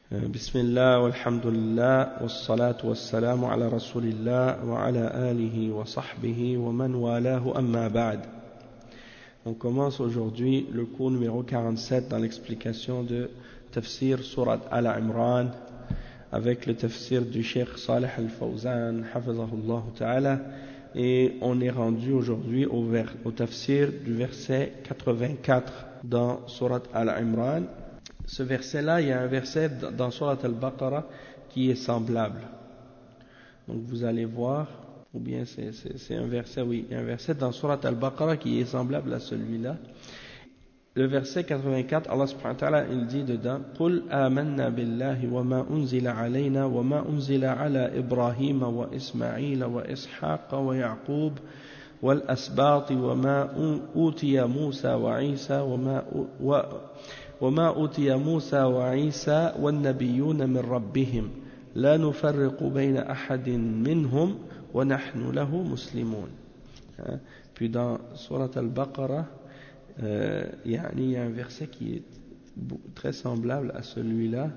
بسم الله والحمد لله والصلاة والسلام على رسول الله وعلى آله وصحبه ومن والاه أما بعد. On commence aujourd'hui le cours numéro 47 dans l'explication de Tafsir Surat Al-Imran avec le Tafsir du Cheikh Salih Al-Fawzan Hafizahullah Ta'ala, et on est rendu aujourd'hui au Tafsir du verset 84 dans Surat Al-Imran. Ce verset-là, il y a un verset dans Surat Al-Baqarah qui est semblable. Donc vous allez voir, ou bien c'est un verset, oui, il y a un verset dans Surat Al-Baqarah qui est semblable à celui-là. Le verset 84, Allah subhanahu wa ta'ala, il dit dedans: قُلْ آمَنَّا بِاللَّهِ وَمَا أُنزِلَ عَلَيْنَا وَمَا أُنزِلَ عَلَى إِبْرَاهِيمَ وَإِسْمَاعِيلَ وَإِسْحَاقَ وَيَعْقُوبَ وَالْأَسْبَاطِ وَمَا أُوتِيَ موسى وعيسى والنبيون من ربهم لا نفرق بين أحد منهم ونحن له مسلمون. Puis dans Surat Al-Baqarah, il y a un verset qui est très semblable à celui-là.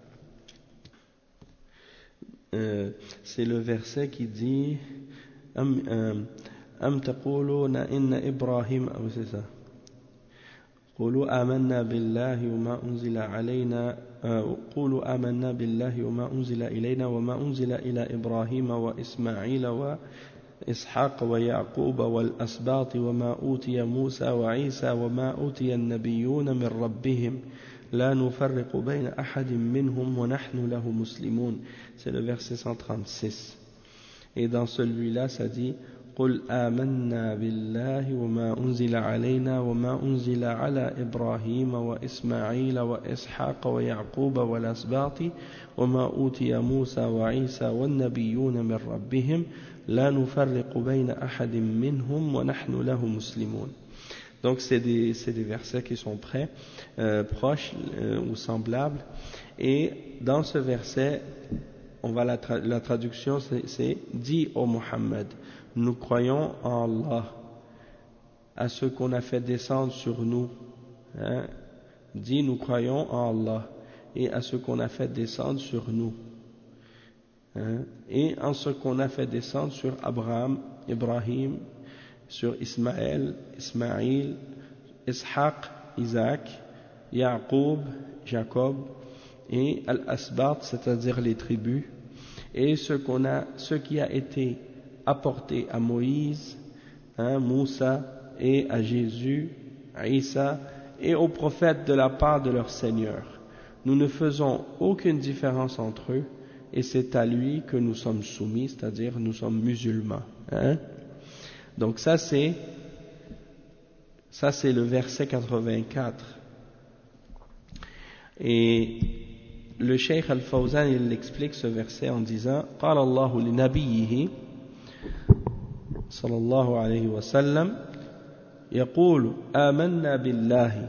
C'est le verset qui dit Am taquluna inna Ibrahim, c'est ça. قولوا آمنا بالله وما أنزل علينا قولوا آمنا بالله وما أنزل إلينا وما أنزل إلى إبراهيم وإسماعيل وإسحاق ويعقوب والأسباط وما أوتي موسى وعيسى وما أوتي النبيون من ربهم لا نفرق بين أحد منهم ونحن له مسلمون. C'est le verset 136. Et dans celui-là, ça dit: قل آمنا بالله وما أنزل علينا وما أنزل على إبراهيم وإسماعيل وإسحاق ويعقوب والأسباط وما أوتي موسى وعيسى والنبيون من ربهم لا نفرق بين أحد منهم ونحن له مسلمون. Donc c'est des versets qui sont proches ou semblables, et dans ce verset, la traduction c'est: dis ô Muhammad, nous croyons en Allah, à ce qu'on a fait descendre sur nous. Dis, nous croyons en Allah et à ce qu'on a fait descendre sur nous. Et en ce qu'on a fait descendre sur Abraham, Ibrahim, sur Ismaël, Ishaq, Isaac, Yaqub, Jacob, et Al-Asbat, c'est-à-dire les tribus, et ce qui a été apporté à Moïse, Moussa, et à Jésus, Isa, et aux prophètes de la part de leur Seigneur. Nous ne faisons aucune différence entre eux, et c'est à lui que nous sommes soumis, c'est-à-dire nous sommes musulmans. Donc ça c'est le verset 84. Et le Cheikh Al-Fawzan, il explique ce verset en disant: قال الله لنبيه صلى الله عليه وسلم يقول آمنا بالله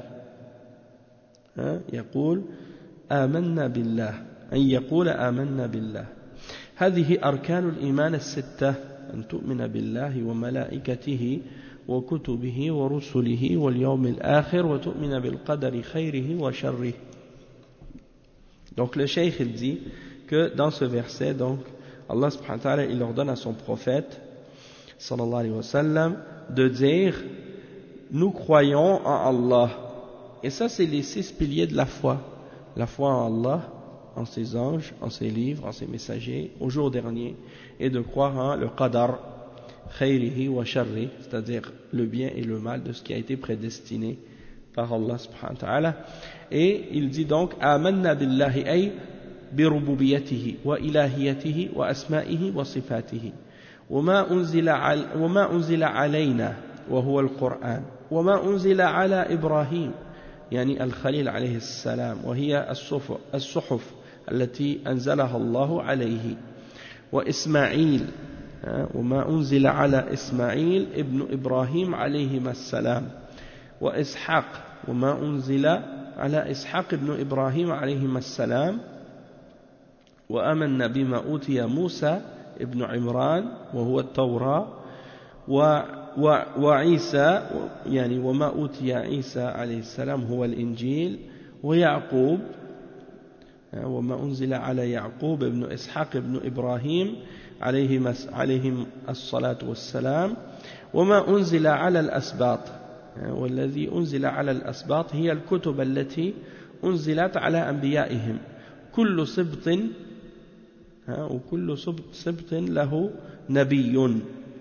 يقول آمنا بالله أن يقول آمنا بالله هذه أركان الإيمان الستة أن تؤمن بالله وملائكته وكتبه ورسله واليوم الآخر وتؤمن بالقدر خيره وشره. Donc le cheikh il dit que dans ce verset, donc Allah subhanahu wa ta'ala, il ordonne à son prophète sallallahu alayhi wa sallam de dire: nous croyons en Allah. Et ça, c'est les 6 piliers de la foi en Allah, en ses anges, en ses livres, en ses messagers, au jour dernier, et de croire en le qadar khayrihi wa sharri, c'est-à-dire le bien et le mal de ce qui a été prédestiné par Allah subhanahu wa ta'ala. Et il dit donc: amanna billahi ay bi rububiyyatihi wa ilahiyatihi wa asma'ihi wa sifatihi وما أنزل علينا وهو القرآن وما أنزل على إبراهيم يعني الخليل عليه السلام وهي الصحف التي أنزلها الله عليه وإسماعيل وما أنزل على إسماعيل ابن إبراهيم عليهما السلام وإسحاق وما أنزل على إسحاق ابن إبراهيم عليهما السلام وآمنا بما أوتي موسى ابن عمران وهو التوراة وعيسى يعني وما أوتي عيسى عليه السلام هو الإنجيل ويعقوب وما أنزل على يعقوب ابن إسحاق ابن إبراهيم عليهم الصلاة والسلام وما أنزل على الأسباط والذي أنزل على الأسباط هي الكتب التي أنزلت على أنبيائهم كل سبط وكل سبط له نبي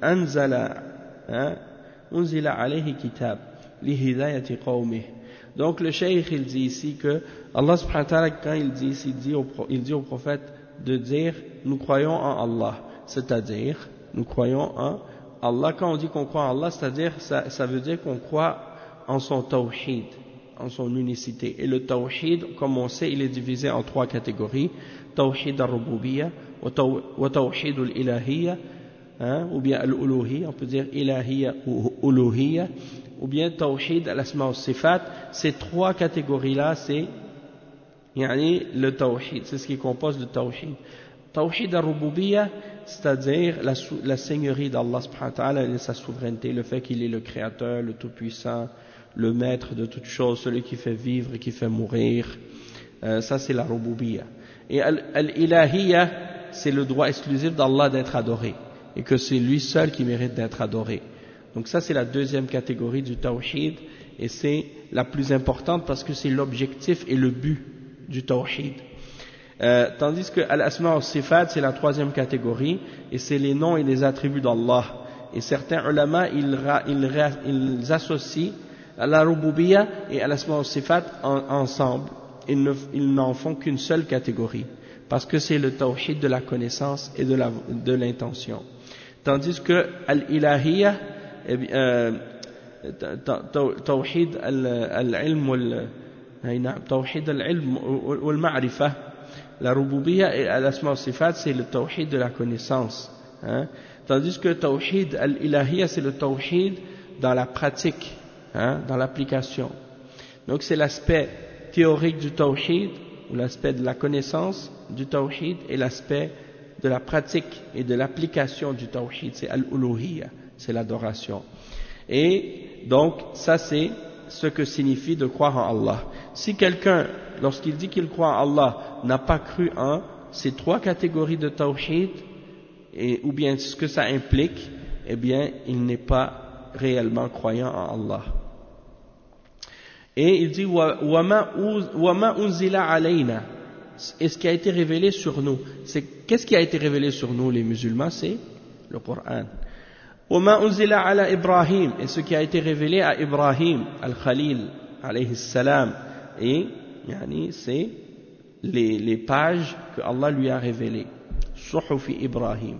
أنزل عليه كتاب لهداية قومه. Donc le cheikh il dit ici que Allah subhanahu wa ta'ala quand il dit ici il dit au prophète de dire nous croyons en Allah, c'est-à-dire nous croyons en Allah. Quand on dit qu'on croit en Allah, c'est-à-dire ça veut dire qu'on croit en son tawhid, en son unicité. Et le tawhid, comme on sait, il est divisé en 3 catégories: tawhid al-rububiyya wa tawhid al-ilahiyya, ou bien al-uluhiyya, on peut dire ilahiyya ou uluhiyya, ou bien tawhid al-asma wa sifat. Ces 3 catégories-là, c'est le tawhid, c'est ce qui compose le tawhid. Tawhid al-rububiyya, c'est-à-dire la seigneurie d'Allah subhanahu wa ta'ala et sa souveraineté, le fait qu'il est le créateur, le tout-puissant, le maître de toutes choses, celui qui fait vivre et qui fait mourir, ça c'est la rububiyya. Et al-ilahiyya, c'est le droit exclusif d'Allah d'être adoré, et que c'est lui seul qui mérite d'être adoré. Donc ça c'est la deuxième catégorie du tawhid, et c'est la plus importante parce que c'est l'objectif et le but du tawhid. Tandis que al-asma wa sifat, c'est la troisième catégorie, et c'est les noms et les attributs d'Allah. Et certains ulama, ils associent la rububiyya et al-asma wa sifat ensemble. Ils n'en font qu'une seule catégorie, parce que c'est le tawhid de la connaissance et de l'intention. Tandis que al-ilahiyya, tawhid al-ilm wal-ma'rifah, la rububiyya et al-asma wa sifat, c'est le tawhid de la connaissance, tandis que tawhid al-ilahiyya, c'est le tawhid dans la pratique, dans l'application. Donc c'est l'aspect théorique du tawhid, ou l'aspect de la connaissance du tawhid, et l'aspect de la pratique et de l'application du tawhid, c'est al-uluhiyya, c'est l'adoration. Et donc ça c'est ce que signifie de croire en Allah. Si quelqu'un, lorsqu'il dit qu'il croit en Allah, n'a pas cru en ces 3 catégories de tawhid, ou bien ce que ça implique, eh bien il n'est pas réellement croyant en Allah. Et il dit wama unzila alayna, et ce qui a été révélé sur nous. Qu'est-ce qui a été révélé sur nous les musulmans? C'est le Coran. Wama unzila ala Ibrahim, et ce qui a été révélé à Ibrahim al-Khalil alayhi salam, et c'est les pages que Allah lui a révélées, Suhufi Ibrahim.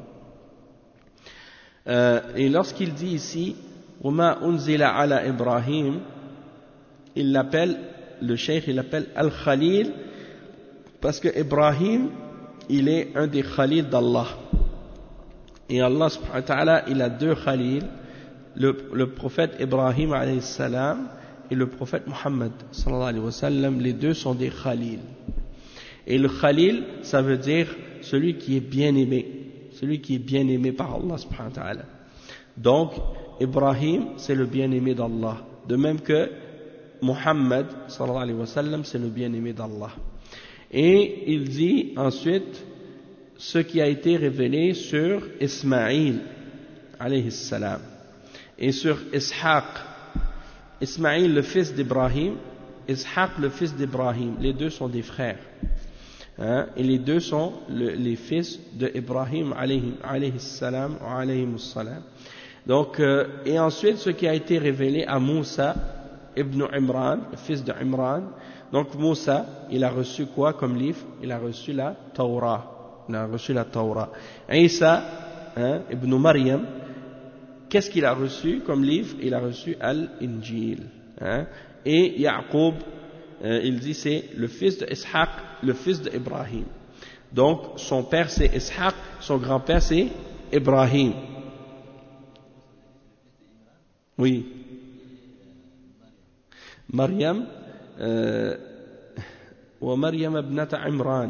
Et lorsqu'il dit ici wama unzila ala Ibrahim, il l'appelle, le cheikh il l'appelle al-Khalil, parce que Ibrahim il est un des Khalil d'Allah, et Allah subhanahu wa ta'ala il a 2 Khalil, le prophète Ibrahim alayhi salam et le prophète Muhammad sallallahu alayhi wa sallam. Les 2 sont des Khalil, et le Khalil ça veut dire celui qui est bien aimé par Allah subhanahu wa ta'ala. Donc Ibrahim c'est le bien aimé d'Allah, de même que Muhammad sallallahu alayhi wa sallam c'est le bien aimé d'Allah. Et il dit ensuite ce qui a été révélé sur Ismaïl alayhi salam et sur Ishaq. Ismaïl le fils d'Ibrahim, Ishaq le fils d'Ibrahim, les 2 sont des frères, et les 2 sont les fils d'Ibrahim alayhi salam ou alayhi salam. Donc et ensuite ce qui a été révélé à Moussa ibn Imran, le fils d'Imran. Donc Moussa il a reçu quoi comme livre? Il a reçu la Torah. Isa ibn Maryam, qu'est-ce qu'il a reçu comme livre? Il a reçu Al-Injil. Et Yaqub, il dit c'est le fils de Ishaq, le fils d'Ibrahim. Donc son père c'est Ishaq, son grand-père c'est Ibrahim. Oui. Maryam, wa Maryam ibnata Imran.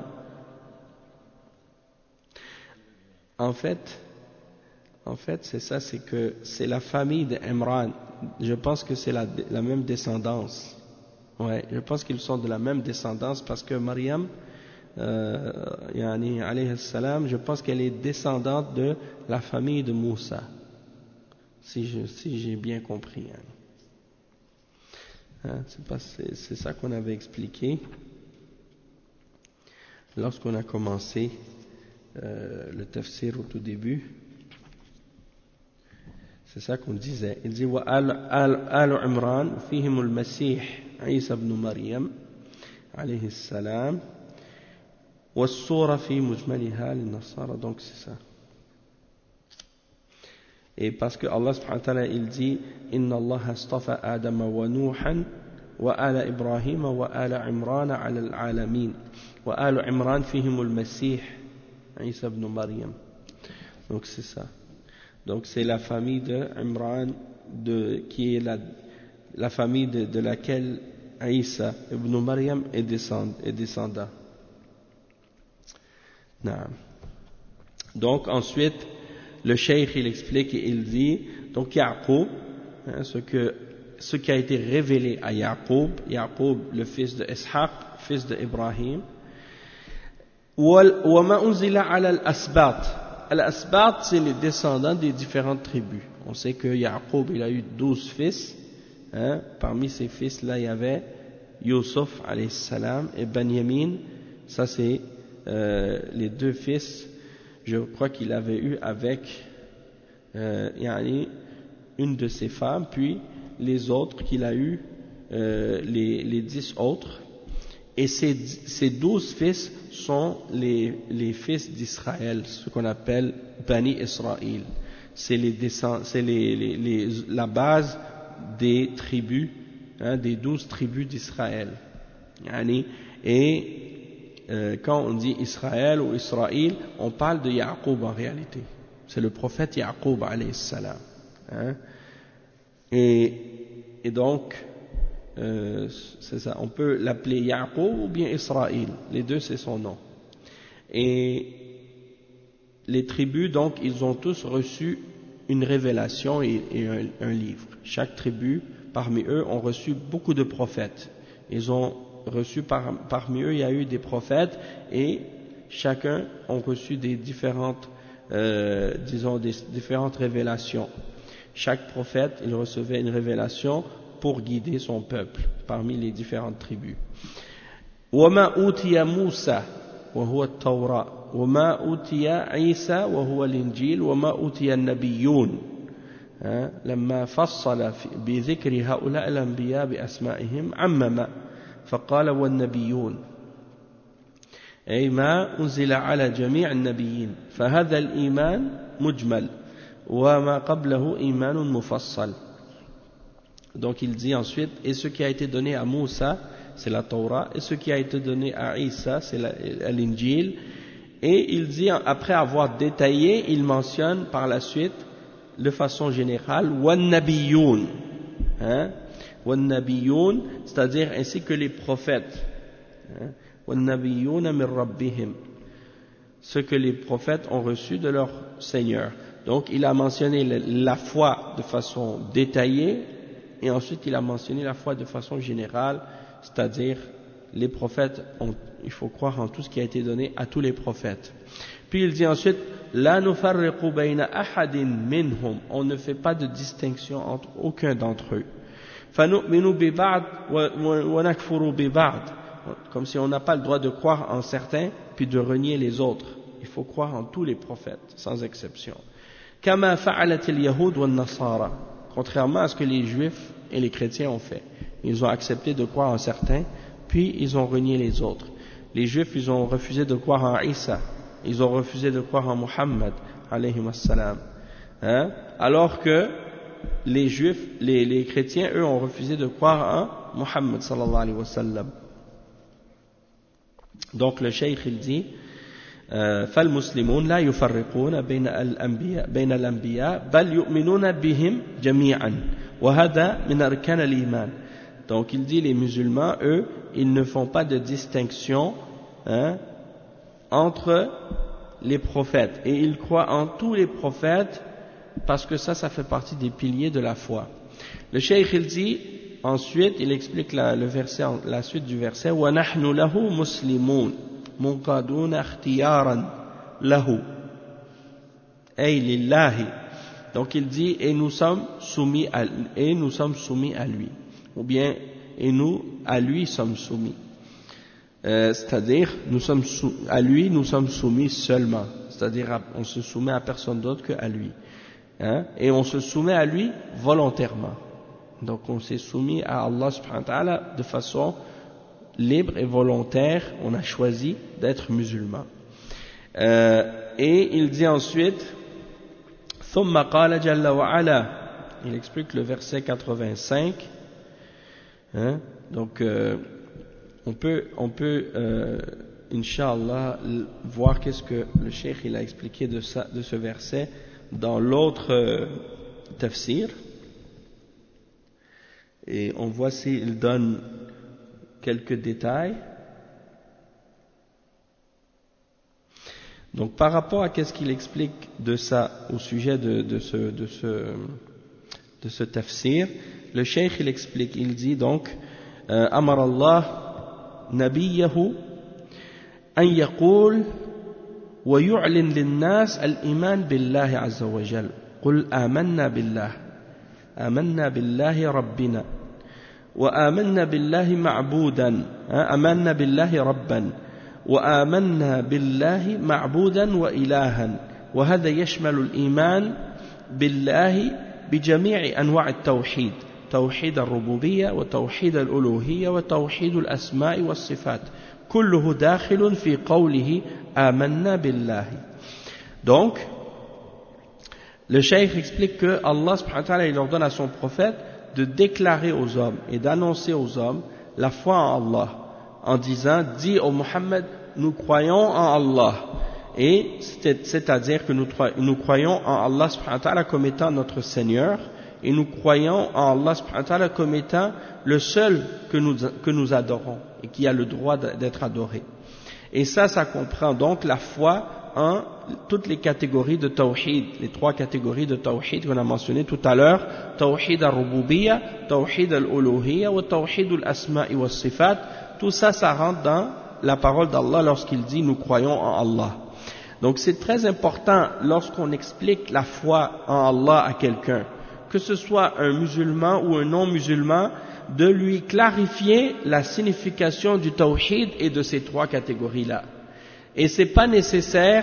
En fait, c'est ça, c'est que c'est la famille d'Imran. Je pense que c'est la même descendance. Ouais, je pense qu'ils sont de la même descendance parce que Maryam, yani alayhi salam, je pense qu'elle est descendante de la famille de Moussa, si j'ai bien compris. C'est ça qu'on avait expliqué lorsqu'on a commencé le tafsir au tout début. C'est ça qu'on disait. Il dit وآل عمران فيهم المسيح عيسى بن مريم عليه السلام والصورة في مجملها للنصارى. Donc c'est ça. Et parce que Allah subhanahu wa ta'ala il dit inna Allah astafa Adam wa Nuhan wa ala Ibrahim wa ala Imran ala al-alamin wa ala Imran fihim al-Masih Isa ibn Maryam. Donc c'est ça. Donc c'est la famille de Imran qui est la famille de laquelle Isa ibn Maryam est descendant. Donc ensuite le cheikh il explique et il dit donc Yaqub, ce qui a été révélé à Yaqub, le fils de Ishaq, fils de Ibrahim, wa ma unzila ala al-asbat. Al-asbat c'est les descendants des différentes tribus. On sait que Yaqub il a eu 12 fils, parmi ces fils là il y avait Yusuf alayhi salam et Benyamin, ça c'est les deux fils, je crois qu'il avait eu avec une de ses femmes, puis les autres qu'il a eu, les 10 autres. Et ces 12 fils sont les fils d'Israël, ce qu'on appelle Bani Israël. C'est la base des tribus, des 12 tribus d'Israël. Et quand on dit Israël ou Israël, on parle de Yaqub en réalité. C'est le prophète Yaqub alayhi salam. Et donc, c'est ça. On peut l'appeler Yaqub ou bien Israël. Les deux, c'est son nom. Et les tribus, donc, ils ont tous reçu une révélation et un livre. Chaque tribu, parmi eux, ont reçu beaucoup de prophètes. Ils ont reçu parmi eux, il y a eu des prophètes et chacun ont reçu des différentes, des différentes révélations. Chaque prophète, il recevait une révélation pour guider son peuple parmi les différentes tribus. وَمَا أُوتِيَ مُوسَى وَهُوَ التَّوْرَاةُ وَمَا أُوتِيَ عِيسَى وَهُوَ الإنجيل وَمَا أُوتِيَ النَّبِيُّونَ لما فصل بذكر هؤلاء الأنبياء بأسمائهم عمم فقال والنبيون أي ما أنزل على جميع النبيين فهذا الإيمان مجمل وما قبله إيمان مفصل. Donc il dit ensuite, et ce qui a été donné à Moussa c'est la Torah, et ce qui a été donné à Isa c'est l'Injil. Et il dit, après avoir détaillé, il mentionne par la suite de façon générale وَالنَّبِيُّونَ, وَالنَّبِيُّونَ, c'est-à-dire ainsi que les prophètes, وَالنَّبِيُّونَ مِنْ رَبِّهِمْ, ce que les prophètes ont reçu de leur Seigneur. Donc il a mentionné la foi de façon détaillée et ensuite il a mentionné la foi de façon générale, c'est-à-dire les prophètes, il faut croire en tout ce qui a été donné à tous les prophètes. Puis il dit ensuite La nufarriqu bayna ahadin minhum, on ne fait pas de distinction entre aucun d'entre eux. Fanu'minu bi ba'd wa nakfuru bi ba'd, comme si on n'a pas le droit de croire en certains puis de renier les autres. Il faut croire en tous les prophètes sans exception. Kama fa'alat al-yahud wa an-nasara, contrairement à ce que les juifs et les chrétiens ont fait. Ils ont accepté de croire en certains puis ils ont renié les autres. Les juifs, ils ont refusé de croire en Isa, ils ont refusé de croire en Muhammad alayhi wassalam, alors que les juifs, les chrétiens, eux, ont refusé de croire en Muhammad sallallahu alayhi wa sallam. Donc le cheikh il dit فالمسلمون لا يفرقون بين الأنبياء بل يؤمنون بهم جميعا وهذا من أركان الإيمان. Donc il dit les musulmans, eux, ils ne font pas de distinction entre les prophètes et ils croient en tous les prophètes parce que ça fait partie des piliers de la foi. Le cheikh il dit ensuite, il explique la suite du verset wa nahnu lahu muslimun, منقادون اختيارا له أي لله. Donc il dit et nous sommes soumis à lui, ou bien et nous à lui sommes soumis, c'est-à-dire à lui nous sommes soumis seulement, c'est-à-dire on se soumet à personne d'autre qu'à lui, hein? Et on se soumet à lui volontairement. Donc on s'est soumis à Allah subhanahu wa ta'ala de façon libre et volontaire, on a choisi d'être musulman. Et il dit ensuite ثم قال جل وعلا, il explique le verset 85, hein? Donc on peut Inch'Allah voir qu'est-ce que le cheikh il a expliqué de ce verset dans l'autre tafsir, et on voit s'il donne quelques détails. Donc par rapport à qu'est-ce qu'il explique de ça au sujet de ce tafsir, le cheikh il explique, il dit donc Amar Allah nabiyahu an yaqul wa yu'lin lin-nas al-iman billahi azza wa jal qul amanna billahi rabbina wa amanna billahi ma'budan amanna billahi rabban وآمنا بالله معبودا وإلها وهذا يشمل الإيمان بالله بجميع أنواع التوحيد توحيد الربوبية وتوحيد الألوهية وتوحيد الأسماء والصفات كله داخل في قوله آمنا بالله. Donc le cheikh explique que Allah subhanahu wa ta'ala il ordonne à son prophète de déclarer aux hommes et d'annoncer aux hommes la foi en Allah en disant, dis au Muhammad, nous croyons en Allah, et c'est-à-dire que nous croyons en Allah subhanahu wa ta'ala comme étant notre Seigneur, et nous croyons en Allah subhanahu wa ta'ala comme étant le seul que nous adorons et qui a le droit d'être adoré. Et ça comprend donc la foi en toutes les catégories de tawhid, les trois catégories de tawhid qu'on a mentionnées tout à l'heure, tawhid al-rububiyya, tawhid al-uluhiyya wa tawhid al-asma'i wa sifat. Tout ça rentre dans la parole d'Allah lorsqu'il dit nous croyons en Allah. Donc c'est très important lorsqu'on explique la foi en Allah à quelqu'un, que ce soit un musulman ou un non-musulman, de lui clarifier la signification du tawhid et de ces trois catégories-là. Et c'est pas nécessaire,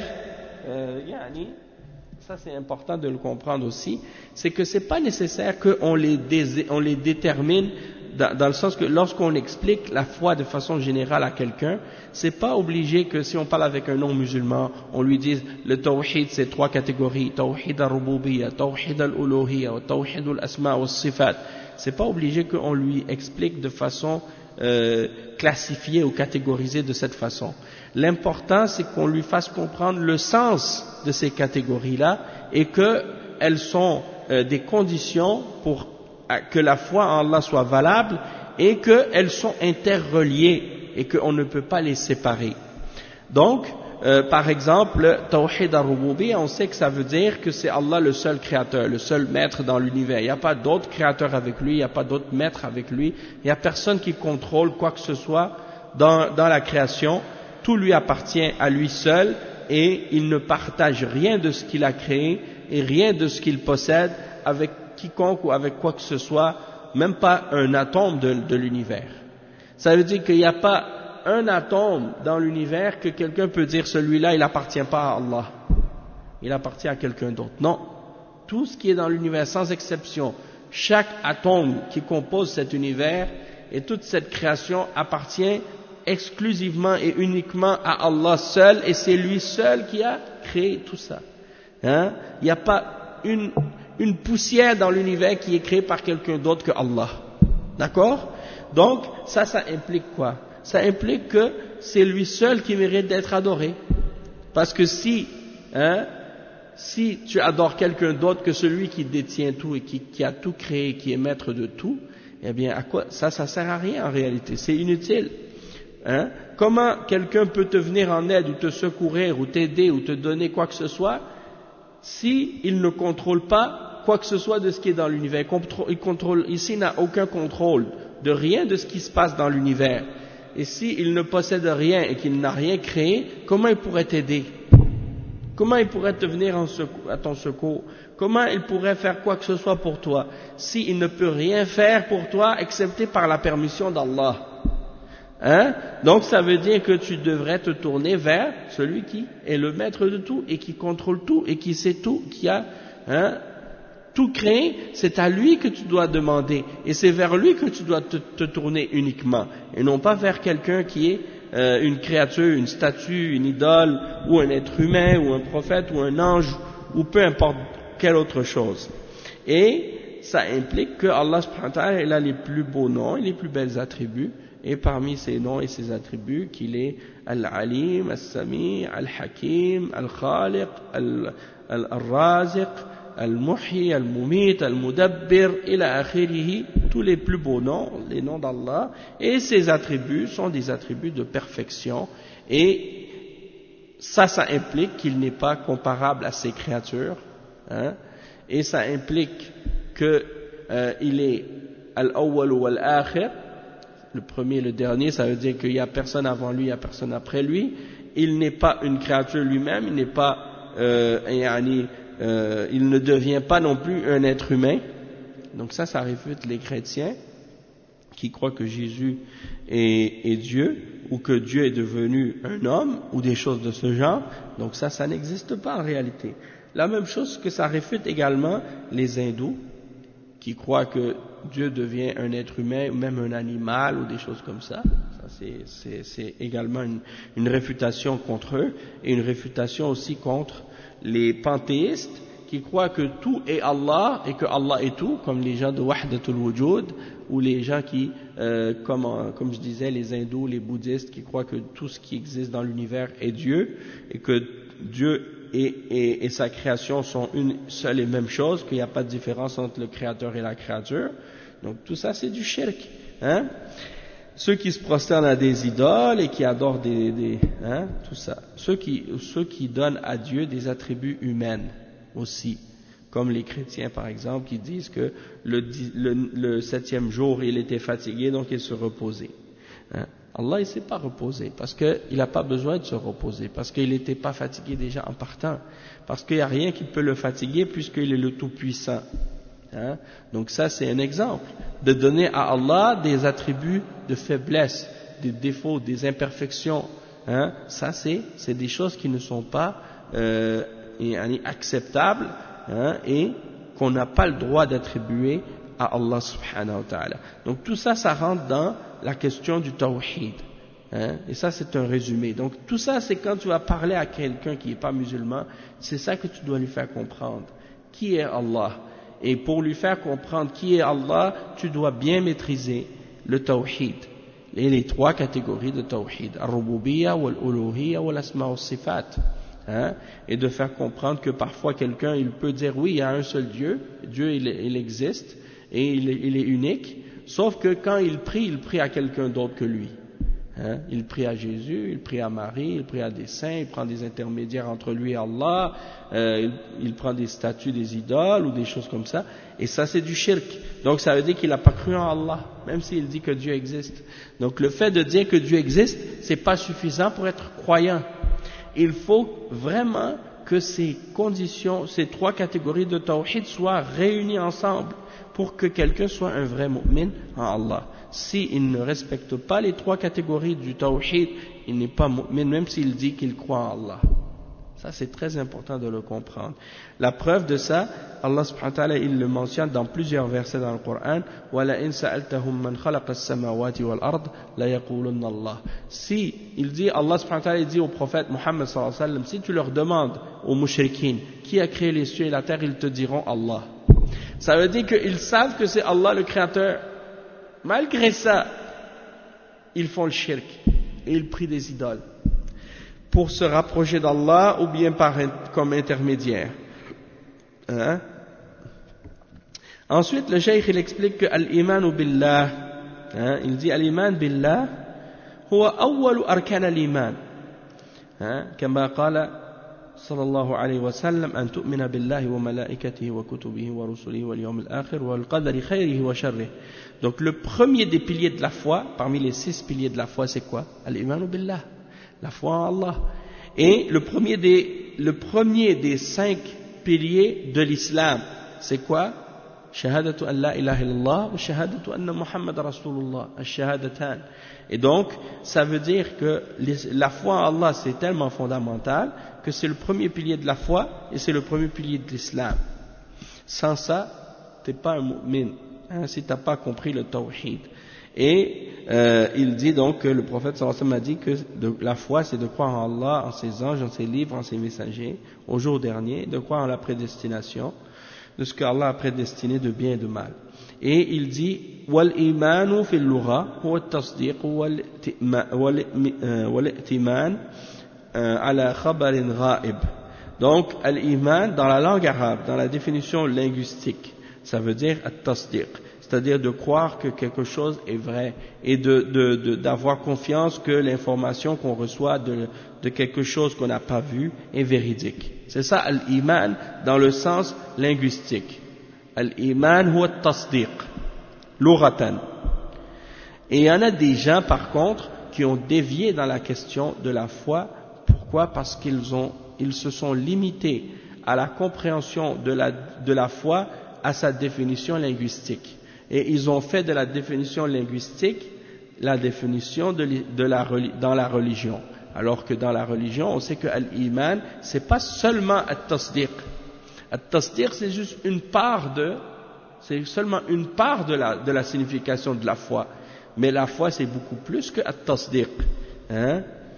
ça c'est important de le comprendre aussi, c'est que c'est pas nécessaire qu'on les détermine dans le sens que lorsqu'on explique la foi de façon générale à quelqu'un, c'est pas obligé que si on parle avec un non-musulman, on lui dise le tawhid c'est trois catégories, tawhid al-rububiyya, tawhid al-uluhiyya, tawhid al-asma' wa sifat. C'est pas obligé qu'on lui explique de façon classifiée ou catégorisée de cette façon. L'important c'est qu'on lui fasse comprendre le sens de ces catégories-là et qu'elles sont des conditions pour que la foi en Allah soit valable et qu'elles sont interreliées et qu'on ne peut pas les séparer. Donc, par exemple, Tawhid al-Rububiyya, on sait que ça veut dire que c'est Allah le seul créateur, le seul maître dans l'univers. Il n'y a pas d'autre créateur avec lui, il n'y a pas d'autre maître avec lui, il n'y a personne qui contrôle quoi que ce soit dans la création. Tout lui appartient à lui seul et il ne partage rien de ce qu'il a créé et rien de ce qu'il possède avec quiconque ou avec quoi que ce soit, même pas un atome de l'univers. Ça veut dire qu'il n'y a pas un atome dans l'univers que quelqu'un peut dire celui-là il n'appartient pas à Allah, il appartient à quelqu'un d'autre. Non, tout ce qui est dans l'univers sans exception, chaque atome qui compose cet univers et toute cette création appartient exclusivement et uniquement à Allah seul, et c'est lui seul qui a créé tout ça. Il n'y a pas une poussière dans l'univers qui est créée par quelqu'un d'autre que Allah. D'accord? Donc, ça implique quoi? Ça implique que c'est lui seul qui mérite d'être adoré. Parce que si tu adores quelqu'un d'autre que celui qui détient tout et qui a tout créé, qui est maître de tout, eh bien, à quoi? Ça sert à rien en réalité. C'est inutile. Comment quelqu'un peut te venir en aide ou te secourir ou t'aider ou te donner quoi que ce soit si il ne contrôle pas quoi que ce soit de ce qui est dans l'univers? Il n'a aucun contrôle de rien de ce qui se passe dans l'univers. Et s'il ne possède rien et qu'il n'a rien créé, comment il pourrait t'aider? Comment il pourrait te venir à ton secours? Comment il pourrait faire quoi que ce soit pour toi s'il ne peut rien faire pour toi excepté par la permission d'Allah? Hein? Donc ça veut dire que tu devrais te tourner vers celui qui est le maître de tout et qui contrôle tout et qui sait tout, qui a tout créé. C'est à lui que tu dois demander et c'est vers lui que tu dois te tourner uniquement et non pas vers quelqu'un qui est une créature, une statue, une idole ou un être humain ou un prophète ou un ange ou peu importe quelle autre chose. Et ça implique que Allah subhanahu wa ta'ala, il a les plus beaux noms et les plus belles attributs. Et parmi ces noms et ces attributs, qu'il est Al-Alim, Al-Sami, Al-Hakim, Al-Khaliq, Al-Raziq, Al-Muhyi, Al-Mumit, Al-Mudabbir, ila akhirihi, tous les plus beaux noms, les noms d'Allah. Et ces attributs sont des attributs de perfection. Et ça implique qu'il n'est pas comparable à ses créatures. Hein, et ça implique qu'il est Al-Awwal ou Al-Akhir, le premier et le dernier, ça veut dire qu'il n'y a personne avant lui, il n'y a personne après lui. Il n'est pas une créature lui-même, il n'est pas, il ne devient pas non plus un être humain. Donc ça réfute les chrétiens qui croient que Jésus est Dieu, ou que Dieu est devenu un homme, ou des choses de ce genre. Donc ça n'existe pas en réalité. La même chose que ça réfute également les hindous, qui croient que Dieu devient un être humain, ou même un animal, ou des choses comme ça. Ça c'est également une réfutation contre eux, et une réfutation aussi contre les panthéistes, qui croient que tout est Allah, et que Allah est tout, comme les gens de Wahdatul Wujud, ou les gens qui, comme je disais, les hindous, les bouddhistes, qui croient que tout ce qui existe dans l'univers est Dieu, et que Dieu et sa création sont une seule et même chose, qu'il n'y a pas de différence entre le créateur et la créature. Donc tout ça c'est du shirk. Hein? Ceux qui se prosternent à des idoles et qui adorent tout ça. Ceux qui donnent à Dieu des attributs humains aussi, comme les chrétiens par exemple, qui disent que le 7e jour il était fatigué donc il se reposait. Hein? Allah il ne s'est pas reposé parce qu'il n'a pas besoin de se reposer, parce qu'il n'était pas fatigué déjà en partant, parce qu'il n'y a rien qui peut le fatiguer puisqu'il est le Tout-Puissant. Hein? Donc ça c'est un exemple de donner à Allah des attributs de faiblesse, des défauts, des imperfections. Hein? Ça c'est des choses qui ne sont pas acceptables, hein, et qu'on n'a pas le droit d'attribuer à Allah subhanahu wa ta'ala. Donc tout ça rentre dans la question du tawhid. Hein, et ça c'est un résumé. Donc tout ça c'est quand tu vas parler à quelqu'un qui n'est pas musulman, c'est ça que tu dois lui faire comprendre. Qui est Allah? Et pour lui faire comprendre qui est Allah, tu dois bien maîtriser le tawhid. Et les 3 catégories de tawhid. Ar-Rububiyya, wal-Uluhiyya, wal-Asma' wal-Sifat. Hein, et de faire comprendre que parfois quelqu'un il peut dire oui il y a un seul Dieu, Dieu il existe et il est unique, sauf que quand il prie à quelqu'un d'autre que lui. Hein, il prie à Jésus, il prie à Marie, il prie à des saints, il prend des intermédiaires entre lui et Allah, il prend des statues, des idoles ou des choses comme ça, et ça c'est du shirk. Donc ça veut dire qu'il n'a pas cru en Allah, même s'il dit que Dieu existe. Donc le fait de dire que Dieu existe, c'est pas suffisant pour être croyant. Il faut vraiment que ces conditions, ces 3 catégories de tawhid soient réunies ensemble pour que quelqu'un soit un vrai mu'min en Allah. S'il ne respecte pas les 3 catégories du tawhid, il n'est pas mu'min, même s'il dit qu'il croit en Allah. Ça c'est très important de le comprendre. La preuve de ça, Allah subhanahu wa ta'ala il le mentionne dans plusieurs versets dans le Coran. وَلَئِنْ سَأَلْتَهُمْ مَنْ خَلَقَ السَّمَاوَاتِ وَالْأَرْضِ لَيَقُولُنَّ اللَّهِ. Si il dit, Allah subhanahu wa ta'ala il dit au prophète Muhammad sallallahu alayhi wa sallam, si tu leur demandes aux mushrikines qui a créé les cieux et la terre, ils te diront Allah. Ça veut dire qu'ils savent que c'est Allah le créateur. Malgré ça, ils font le shirk et ils prient des idoles pour se rapprocher d'Allah ou bien comme intermédiaire. Hein? Ensuite, le cheikh il explique que al-iman billah, hein, il dit al-iman billah huwa awwalu arkan al-iman. Hein, كما قال صلى الله عليه وسلم أن تؤمن بالله وملائكته وكتبه ورسله واليوم الآخر والقدر خيره وشره. Donc le premier des piliers de la foi, parmi les 6 piliers de la foi, c'est quoi? Al-imanu billah, la foi en Allah. Et le premier des 5 piliers de l'islam, c'est quoi? Shahadatu an la ilaha illallah wa shahadatu anna Muhammad Rasulullah, al-shahadatan. Et donc, ça veut dire que la foi en Allah, c'est tellement fondamental que c'est le premier pilier de la foi et c'est le premier pilier de l'islam. Sans ça, t'es pas un mu'min, hein, si t'as pas compris le tawhid. Et il dit donc que le prophète sallallahu alayhi wa sallam a dit que la foi, c'est de croire en Allah, en ses anges, en ses livres, en ses messagers, au jour dernier, de croire en la prédestination, de ce qu'Allah a prédestiné de bien et de mal. Et il dit وَالْإِيمَانُ فِي اللُّغَةِ هُوَ التَّصْدِيقُ وَالْإِئْتِمَانُ عَلَى خَبَرٍ غَائِبٍ. Donc, al-iman dans la langue arabe, dans la définition linguistique, ça veut dire at-tasdiq, c'est-à-dire de croire que quelque chose est vrai et d'avoir confiance que l'information qu'on reçoit de quelque chose qu'on n'a pas vu est véridique. C'est ça al-iman dans le sens linguistique. Al-iman huwa at-tasdiq, lughatan. Et il y en a des gens par contre qui ont dévié dans la question de la foi. Pourquoi? Parce qu'ils se sont limités à la compréhension de la foi à sa définition linguistique. Et ils ont fait de la définition linguistique la définition dans la religion. Alors que dans la religion, on sait que al-iman, c'est pas seulement at-tasdiq. At-tasdiq, c'est juste c'est seulement une part de la signification de la foi. Mais la foi, c'est beaucoup plus que at-tasdiq. Hein?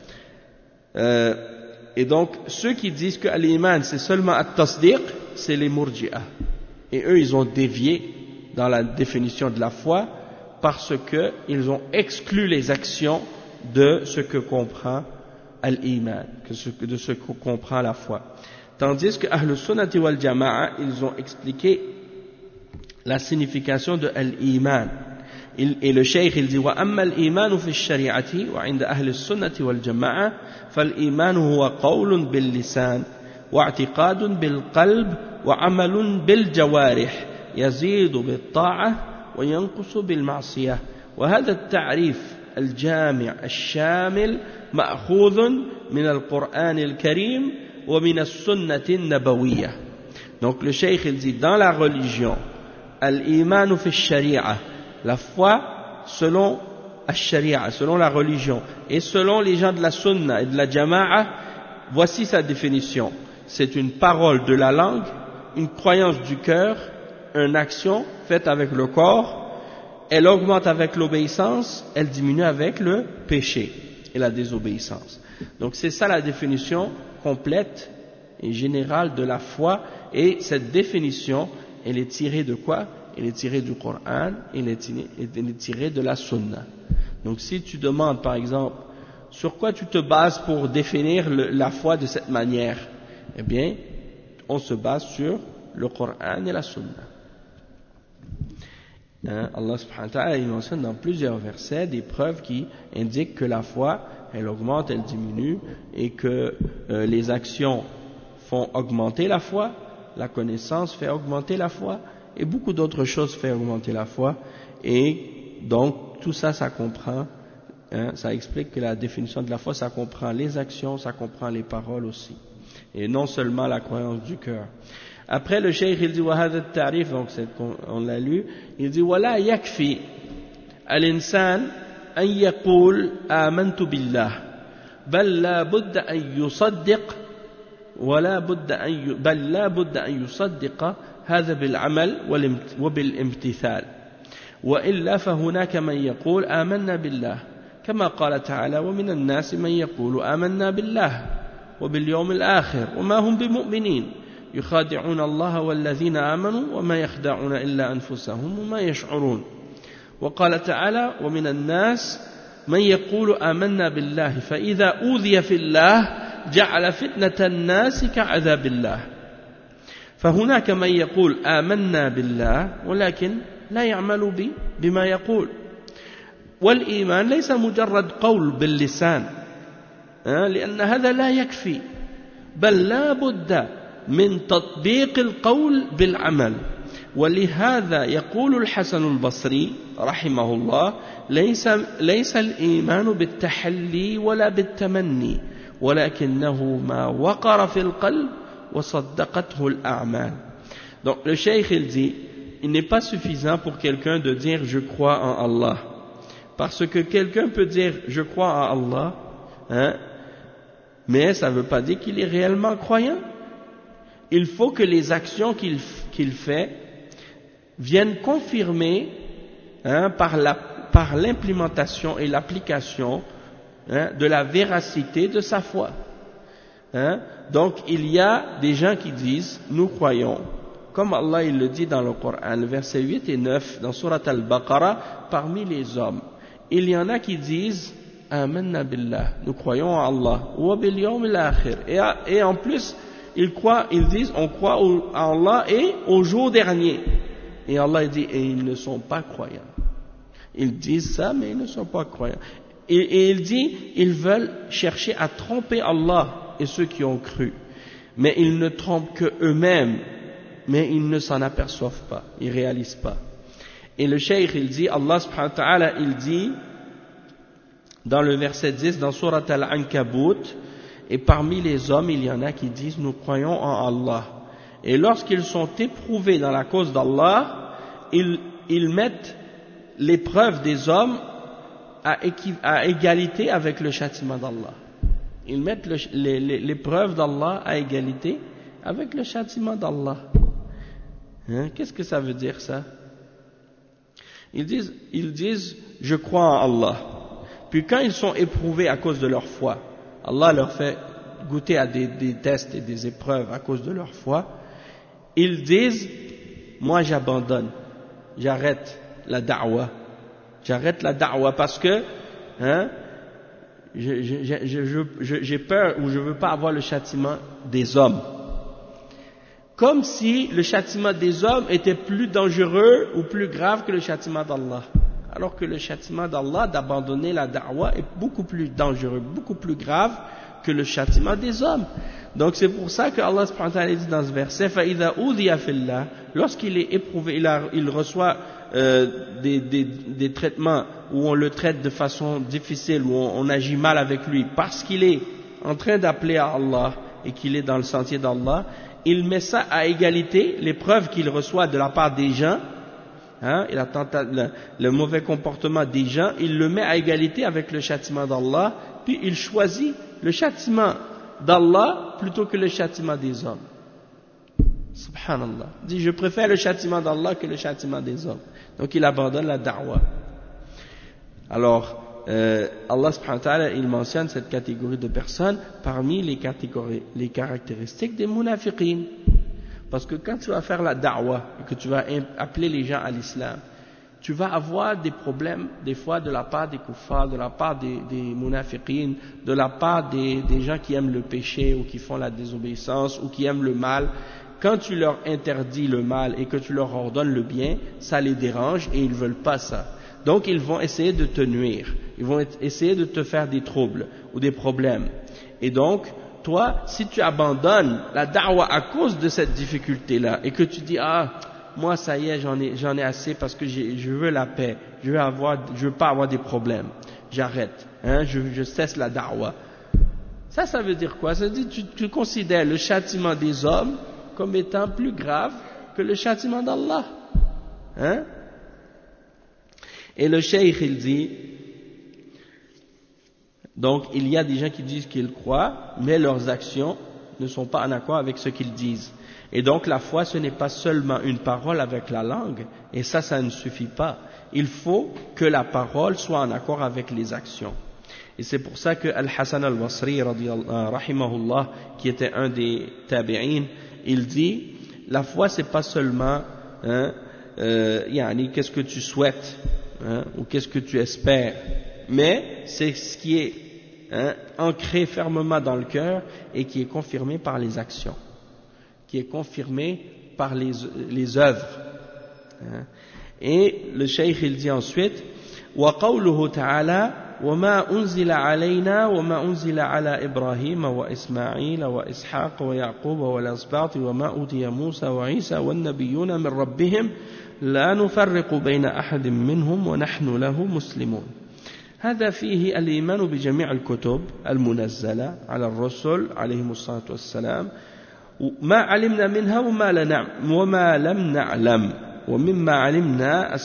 Et donc, ceux qui disent que al-iman, c'est seulement at-tasdiq, c'est les murji'ah. Et eux, ils ont dévié dans la définition de la foi parce qu'ils ont exclu les actions de ce que comprend al-iman, de ce que comprend la foi. Tandis que Ahlus Sunnati wal Jama'a, ils ont expliqué la signification de al-iman. Et le cheikh, il dit وَأَمَّا الْإِيمَانُ فِي الشَّرِيعَةِ وَعِنْدَ أَهْلِ السُّنَّةِ وَالْجَمَاعَةِ فَالْإِيمَانُ هُوَ قَوْلٌ بِاللِّسَانِ واعتقاد بالقلب وعمل بالجوارح يزيد بالطاعة وينقص بالمعصية. وهذا التعريف الجامع الشامل مأخوذ من القرآن الكريم ومن السنة النبوية. Donc le cheikh il dit dans la religion al-iman fi sharia, la foi selon al-sharia, selon la religion et selon les gens de la sunna et de la jama'a, voici sa définition. C'est une parole de la langue, une croyance du cœur, une action faite avec le corps, elle augmente avec l'obéissance, elle diminue avec le péché et la désobéissance. Donc c'est ça la définition complète et générale de la foi, et cette définition, elle est tirée de quoi? Elle est tirée du Coran, elle est tirée de la Sunna. Donc si tu demandes par exemple, sur quoi tu te bases pour définir la foi de cette manière? Eh bien, on se base sur le Coran et la Sunna. Allah subhanahu wa ta'ala, il mentionne dans plusieurs versets des preuves qui indiquent que la foi, elle augmente, elle diminue, et que les actions font augmenter la foi, la connaissance fait augmenter la foi, et beaucoup d'autres choses font augmenter la foi. Et donc, tout ça, ça comprend, ça explique que la définition de la foi, ça comprend les actions, ça comprend les paroles aussi, et non seulement la croyance du cœur. Après le cheikh il dit وهذا التعريف, donc on l'a lu, il dit ولا يكفي الإنسان أن يقول آمنت بالله بل لا بد أن يصدق بل لا بد أن يصدق هذا بالعمل وبالامتثال، وإلا فهناك من يقول آمنا بالله كما قال تعالى ومن الناس من يقول آمنا بالله وباليوم الآخر وما هم بمؤمنين يخادعون الله والذين آمنوا وما يخدعون إلا أنفسهم وما يشعرون. وقال تعالى ومن الناس من يقول آمنا بالله فإذا أوذي في الله جعل فتنة الناس كعذاب الله. فهناك من يقول آمنا بالله ولكن لا يعمل بما يقول. والإيمان ليس مجرد قول باللسان، لأن هذا لا يكفي، بل لا بد من تطبيق القول بالعمل ولهذا يقول الحسن البصري رحمه الله ليس الإيمان بالتحلي ولا بالتمني ولكنه ما وقر في القلب وصدقته الأعمال. Donc le cheikh il dit, il n'est pas suffisant pour quelqu'un de dire je crois en Allah, parce que quelqu'un peut dire je crois en Allah, mais ça ne veut pas dire qu'il est réellement croyant. Il faut que les actions qu'il fait viennent confirmer par l'implémentation et l'application de la véracité de sa foi. Donc il y a des gens qui disent nous croyons, comme Allah il le dit dans le Coran, le verset 8 et 9 dans Surat Al-Baqarah, parmi les hommes. Il y en a qui disent Amanna billah, nous croyons en Allah, wa bil yawm al-akhir, et en plus ils disent on croit en Allah et au jour dernier. Et Allah dit et ils ne sont pas croyants. Ils disent ça mais ils ne sont pas croyants. Et il dit ils veulent chercher à tromper Allah et ceux qui ont cru, mais ils ne trompent que eux-mêmes, mais ils ne s'en aperçoivent pas, ils réalisent pas. Et le cheikh il dit, Allah subhanahu wa ta'ala il dit dans le verset 10 dans Surat Al-Ankabut, et parmi les hommes il y en a qui disent nous croyons en Allah, et lorsqu'ils sont éprouvés dans la cause d'Allah, ils mettent l'épreuve des hommes à égalité avec le châtiment d'Allah. Ils mettent l'épreuve d'Allah à égalité avec le châtiment d'Allah. Qu'est-ce que ça veut dire ça? Ils disent je crois en Allah. Puis quand ils sont éprouvés à cause de leur foi, Allah leur fait goûter à des tests et des épreuves à cause de leur foi, ils disent moi j'abandonne, j'arrête la da'wa parce que j'ai peur ou je veux pas avoir le châtiment des hommes. Comme si le châtiment des hommes était plus dangereux ou plus grave que le châtiment d'Allah. Alors que le châtiment d'Allah d'abandonner la da'wa est beaucoup plus dangereux, beaucoup plus grave que le châtiment des hommes. Donc c'est pour ça que Allah subhanahu wa ta'ala dit dans ce verset فَإِذَا أُوذِيَ فِي اللَّهِ, lorsqu'il est éprouvé, il reçoit des traitements où on le traite de façon difficile, où on agit mal avec lui parce qu'il est en train d'appeler à Allah et qu'il est dans le sentier d'Allah, il met ça à égalité, l'épreuve qu'il reçoit de la part des gens, le mauvais comportement des gens, il le met à égalité avec le châtiment d'Allah, puis il choisit le châtiment d'Allah plutôt que le châtiment des hommes. Subhanallah. Il dit je préfère le châtiment d'Allah que le châtiment des hommes. Donc il abandonne la da'wa. Alors Allah subhanahu wa ta'ala il mentionne cette catégorie de personnes parmi les caractéristiques des munafiqin. Parce que quand tu vas faire la da'wa et que tu vas appeler les gens à l'islam, tu vas avoir des problèmes des fois de la part des kuffars, de la part des munafiqin, de la part des gens qui aiment le péché ou qui font la désobéissance ou qui aiment le mal. Quand tu leur interdis le mal et que tu leur ordonnes le bien, ça les dérange et ils ne veulent pas ça. Donc ils vont essayer de te nuire, ils vont essayer de te faire des troubles ou des problèmes. Et donc, toi, si tu abandonnes la da'wa à cause de cette difficulté-là et que tu dis moi ça y est, j'en ai assez parce que je veux la paix, je veux pas avoir des problèmes, j'arrête, je cesse la da'wa. Ça veut dire quoi? Ça veut dire que tu considères le châtiment des hommes comme étant plus grave que le châtiment d'Allah. Et le cheikh il dit, donc il y a des gens qui disent qu'ils croient, mais leurs actions ne sont pas en accord avec ce qu'ils disent. Et donc la foi ce n'est pas seulement une parole avec la langue, et ça ne suffit pas. Il faut que la parole soit en accord avec les actions. Et c'est pour ça que Al-Hasan al-Basri rahimahullah, qui était un des tabi'in, il dit la foi c'est pas seulement qu'est-ce que tu souhaites ou qu'est-ce que tu espères, mais c'est ce qui est ancré fermement dans le cœur et qui est confirmé par les actions, qui est confirmé par les œuvres. Et le cheikh il dit ensuite wa qawluhu ta'ala وما أنزل علينا وما أنزل على إبراهيم وإسماعيل وإسحاق ويعقوب والأسباط وما أوتي موسى وعيسى والنبيون من ربهم لا نفرق بين أحد منهم ونحن له مسلمون. هذا فيه الإيمان بجميع الكتب المنزلة على الرسل عليهم الصلاة والسلام، ما علمنا منها وما لم نعلم، ومما علمنا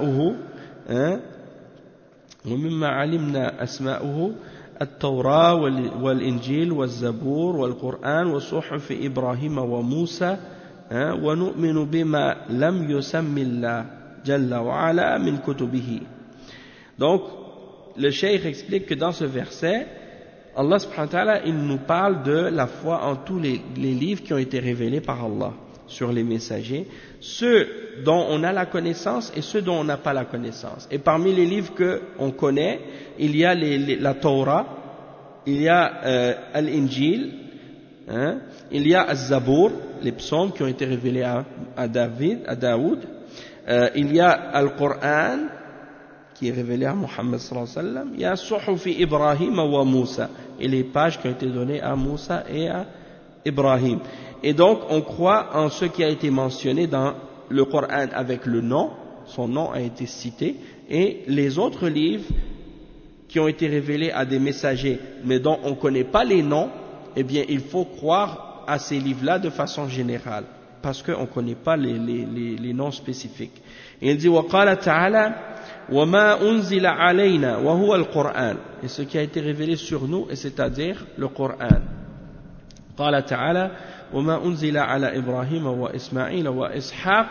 أسماؤه التوراة والإنجيل والزبور والقرآن وصحف إبراهيم وموسى، ونؤمن بما لم يسم الله جل وعلا من كتبه. Donc le cheikh explique que dans ce verset, Allah subhanahu wa ta'ala, il nous parle de la foi en tous les livres qui ont été révélés par Allah sur les messagers, ceux dont on a la connaissance et ceux dont on n'a pas la connaissance. Et parmi les livres qu'on connaît, il y a la Torah, il y a Al-Injil, il y a Al-Zabour, les psaumes qui ont été révélés à Daoud, il y a Al-Qur'an, qui est révélé à Muhammad sallallahu alayhi wa sallam, il y a Suhufi Ibrahim wa Moussa, et les pages qui ont été données à Moussa et à Ibrahim. Et donc, on croit en ce qui a été mentionné dans le Coran avec le nom, son nom a été cité, et les autres livres qui ont été révélés à des messagers, mais dont on ne connaît pas les noms, eh bien, il faut croire à ces livres-là de façon générale, parce qu'on ne connaît pas les noms spécifiques. Et il dit, وَقَالَ تَعَالَى وَمَا أُنزِلَ عَلَيْنَا وَهُوَ الْقُرْآنِ, et ce qui a été révélé sur nous, et c'est-à-dire le Coran. قال تعالى وما أنزل على إبراهيم وإسماعيل وإسحاق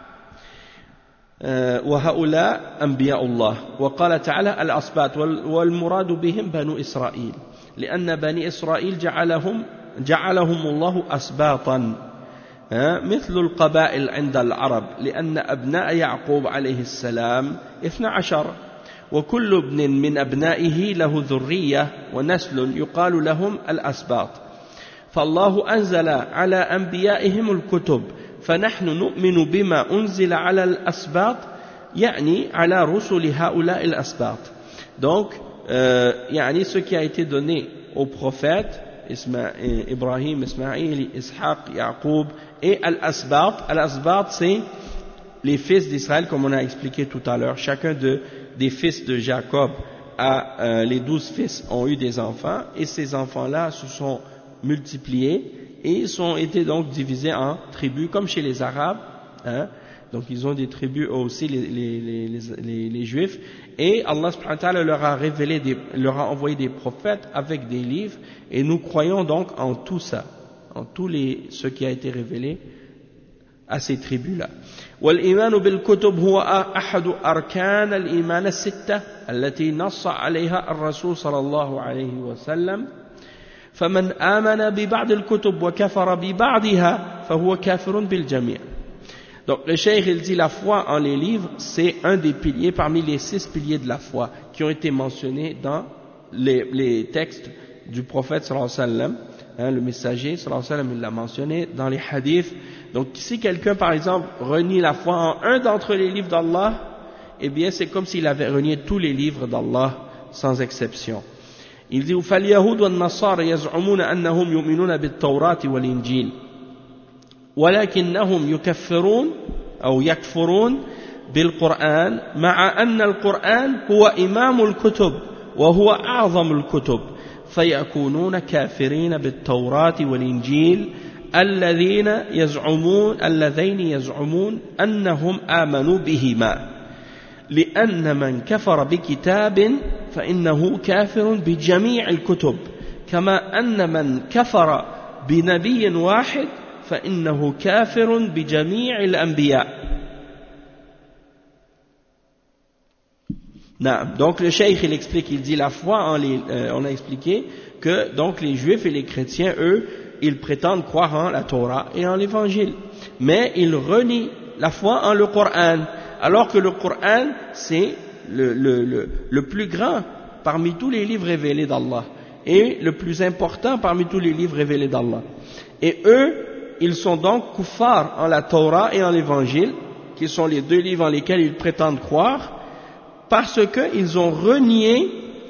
وهؤلاء أنبياء الله. وقال تعالى الأسباط والمراد بهم بنو إسرائيل لأن بني إسرائيل جعلهم الله أسباطا مثل القبائل عند العرب لأن أبناء يعقوب عليه السلام 12 وكل ابن من أبنائه له ذرية ونسل يقال لهم الأسباط. فالله أنزل على أنبيائهم الكتب فنحن نؤمن بما أنزل على الأسباط يعني على رسل هؤلاء الأسباط. Donc يعني ce qui a été donné aux prophètes Ibrahim, Ismaïl, Ishaq, Yaqub et Al-Asbat. Al-Asbat, c'est les fils d'Israël, comme on a expliqué tout à l'heure. Chacun des fils de Jacob les 12 fils ont eu des enfants, et ces enfants-là se sont multipliés et ils ont été donc divisés en tribus comme chez les Arabes, donc ils ont des tribus aussi, les Juifs, et Allah subhanahu wa ta'ala leur a envoyé des prophètes avec des livres, et nous croyons donc en tout ça, en ce qui a été révélé à ces tribus-là. والإيمان بالكتب هو أحد أركان الإيمان الستة التي نص عليها الرسول صلى الله عليه وسلم فمن آمن ببعض الكتب وكفر ببعضها فهو كافر بالجميع. Donc le cheikh il dit la foi en les livres c'est un des piliers parmi les 6 piliers de la foi qui ont été mentionnés dans les textes du prophète sallallahu alayhi wa sallam, le messager sallallahu alayhi wa sallam il l'a mentionné dans les hadiths. Donc si quelqu'un par exemple renie la foi en un d'entre les livres d'Allah, eh bien c'est comme s'il avait renié tous les livres d'Allah sans exception. Il dit فاليهود والنصارى يزعمون أنهم يؤمنون بالتوراة والإنجيل ولكنهم يكفرون أو يكفرون بالقرآن مع أن القرآن هو إمام الكتب وهو أعظم الكتب فيكونون كافرين بالتوراة والإنجيل اللذين يزعمون أنهم آمنوا بهما لأن من كفر بكتاب فإنه كافر بجميع الكتب كما أن من كفر بنبي واحد فإنه كافر بجميع الأنبياء. Donc le cheikh il explique, il dit la foi on a expliqué que donc les juifs et les chrétiens eux ils prétendent croire en la Torah et en l'évangile, mais ils renient la foi en le Coran, alors que le Coran c'est le plus grand parmi tous les livres révélés d'Allah et le plus important parmi tous les livres révélés d'Allah. Et eux, ils sont donc kuffars en la Torah et en l'évangile, qui sont les 2 livres en lesquels ils prétendent croire, parce qu'ils ont renié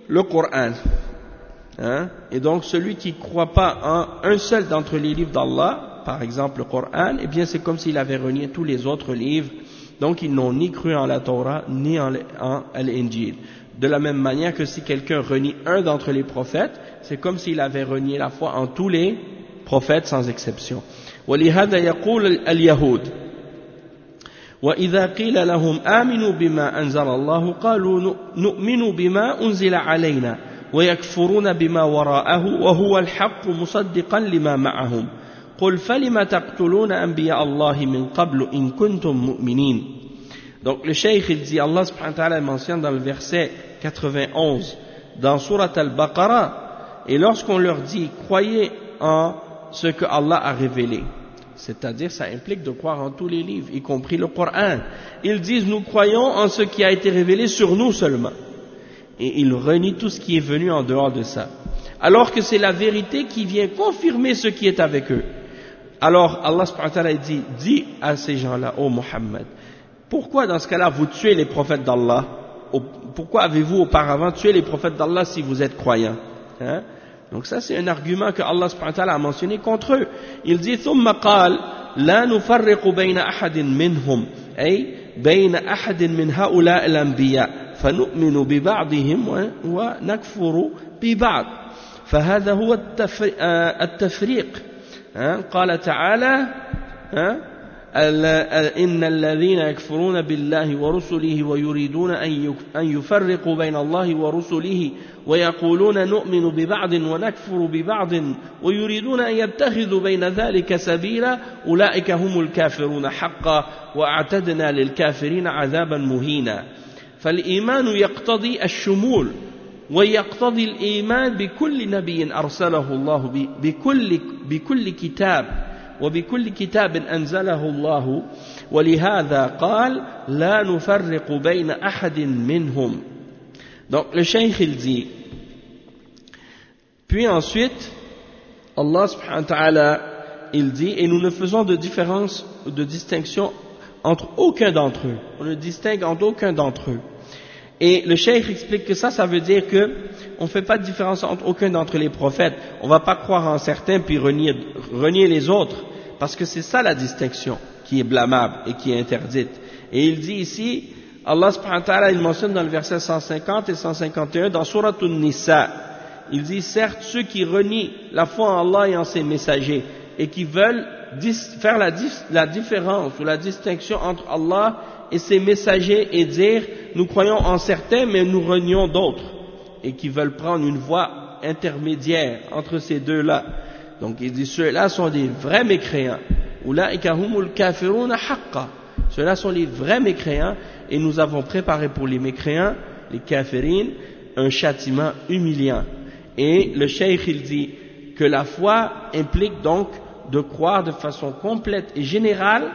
le Coran. Hein? Et donc celui qui ne croit pas en un seul d'entre les livres d'Allah, par exemple le Coran, eh bien c'est comme s'il avait renié tous les autres livres. Donc ils n'ont ni cru en la Torah ni en l'Injil. De la même manière que si quelqu'un renie un d'entre les prophètes, c'est comme s'il avait renié la foi en tous les prophètes sans exception. وَلِهَذَا يَقُولُ الْيَهُودُ وَإِذَا قِيلَ لَهُمْ آمِنُوا بِمَا أَنزَلَ اللَّهُ قَالُوا نُؤْمِنُ بِمَا أُنزِلَ عَلَيْنَا ويكفرون بما وراءه وهو الحق مصدقا لما معهم قل فلم تقتلون أنبياء الله من قبل إن كنتم مؤمنين. Donc le cheikh il dit, Allah subhanahu wa ta'ala mentionne dans le verset 91 dans Surat Al-Baqarah, et lorsqu'on leur dit croyez en ce que Allah a révélé, c'est-à-dire ça implique de croire en tous les livres y compris le Coran, ils disent nous croyons en ce qui a été révélé sur nous seulement. Et ils renient tout ce qui est venu en dehors de ça. Alors que c'est la vérité qui vient confirmer ce qui est avec eux. Alors Allah subhanahu wa ta'ala dit à ces gens-là, ô Muhammad, pourquoi dans ce cas-là vous tuez les prophètes d'Allah? Pourquoi avez-vous auparavant tué les prophètes d'Allah si vous êtes croyants? Hein? Donc ça c'est un argument que Allah subhanahu wa ta'ala a mentionné contre eux. Il dit ثم قال لا نفرق بين أحد منهم أي بين أحد من هؤلاء الأنبياء فنؤمن ببعضهم ونكفر ببعض فهذا هو التفريق. قال تعالى إن الذين يكفرون بالله ورسله ويريدون أن يفرقوا بين الله ورسله ويقولون نؤمن ببعض ونكفر ببعض ويريدون أن يتخذوا بين ذلك سبيلا أولئك هم الكافرون حقا وأعتدنا للكافرين عذابا مهينا. فالإيمان يقتضي الشمول ويقتضي الإيمان بكل نبي أرسله الله بكل كتاب وبكل كتاب أنزله الله ولهذا قال لا نفرق بين أحد منهم. Donc le cheikh il dit, puis ensuite Allah subhanahu wa ta'ala il dit, et nous ne faisons de différence ou de distinction entre aucun d'entre eux, on ne distingue entre aucun d'entre eux. Et le cheikh explique que ça veut dire que on ne fait pas de différence entre aucun d'entre les prophètes. On ne va pas croire en certains puis renier les autres, parce que c'est ça la distinction qui est blâmable et qui est interdite. Et il dit ici, Allah subhanahu wa ta'ala, il mentionne dans le verset 150 et 151 dans Surat An-Nisa, il dit certes ceux qui renient la foi en Allah et en ses messagers et qui veulent faire la différence ou la distinction entre Allah et ses messagers et dire nous croyons en certains mais nous renions d'autres, et qui veulent prendre une voie intermédiaire entre ces deux-là. Donc il dit ceux-là sont des vrais mécréants. Ulaika humul kafiruna haqqa. Ceux-là sont les vrais mécréants, et nous avons préparé pour les mécréants, les kafirines, un châtiment humiliant. Et le cheikh il dit que la foi implique donc de croire de façon complète et générale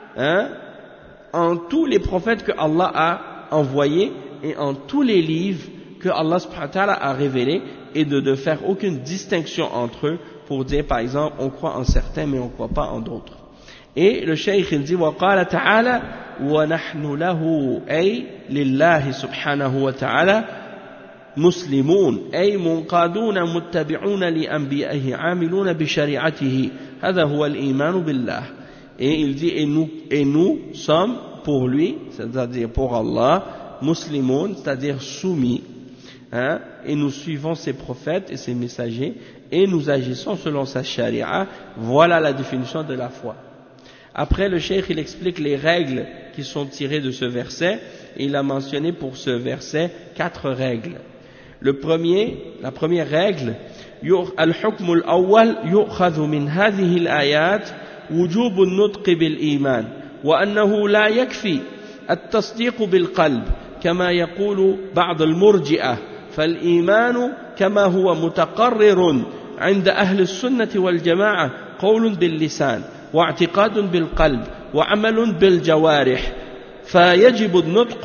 en tous les prophètes que Allah a envoyés et en tous les livres que Allah subhanahu wa ta'ala a révélés, et de ne faire aucune distinction entre eux pour dire par exemple on croit en certains mais on ne croit pas en d'autres. Et le cheikh il dit وقال تعالى ونحن له أي لله سبحانه وتعالى مسلمون أي منقادون متبعون لأنبيائه عاملون بشريعته هذا هو الإيمان بالله. Et il dit et nous sommes pour lui, c'est-à-dire pour Allah, muslimoun, c'est-à-dire soumis, et nous suivons ses prophètes et ses messagers et nous agissons selon sa charia. Voilà la définition de la foi. Après le cheikh il explique les règles qui sont tirées de ce verset, et il a mentionné pour ce verset 4 règles. La première règle, al-hukm al-awwal yu'khadhu min hadhihi al-ayat وجوب النطق بالإيمان وأنه لا يكفي التصديق بالقلب كما يقول بعض المرجئة، فالإيمان كما هو متقرر عند أهل السنة والجماعة قول باللسان واعتقاد بالقلب وعمل بالجوارح، فيجب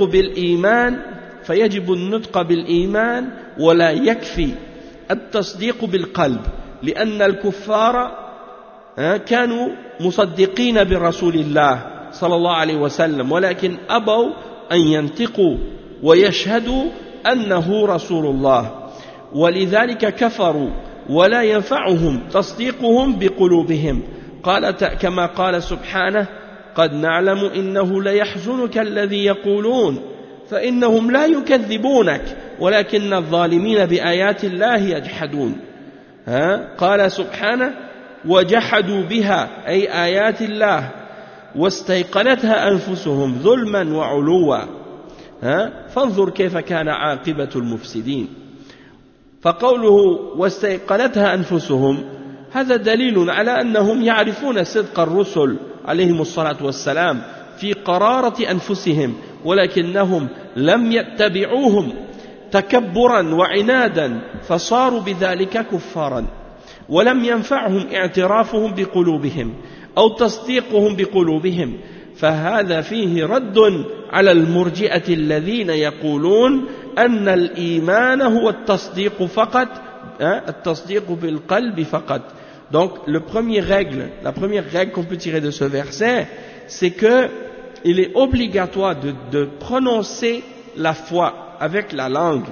النطق بالإيمان ولا يكفي التصديق بالقلب، لأن الكفار كانوا مصدقين برسول الله صلى الله عليه وسلم ولكن أبوا أن ينطقوا ويشهدوا أنه رسول الله ولذلك كفروا ولا ينفعهم تصديقهم بقلوبهم كما قال سبحانه قد نعلم إنه ليحزنك الذي يقولون فإنهم لا يكذبونك ولكن الظالمين بآيات الله يجحدون قال سبحانه وجحدوا بها أي آيات الله واستيقنتها أنفسهم ظلما وعلوا فانظر كيف كان عاقبة المفسدين فقوله واستيقنتها أنفسهم هذا دليل على أنهم يعرفون صدق الرسل عليهم الصلاة والسلام في قرارة أنفسهم ولكنهم لم يتبعوهم تكبرا وعنادا فصاروا بذلك كفارا ولم ينفعهم اعترافهم بقلوبهم أو تصديقهم بقلوبهم فهذا فيه رد على المرجئة الذين يقولون أن الإيمان هو التصديق فقط التصديق بالقلب فقط. Donc la première règle qu'on peut tirer de ce verset, c'est que il est obligatoire de prononcer la foi avec la langue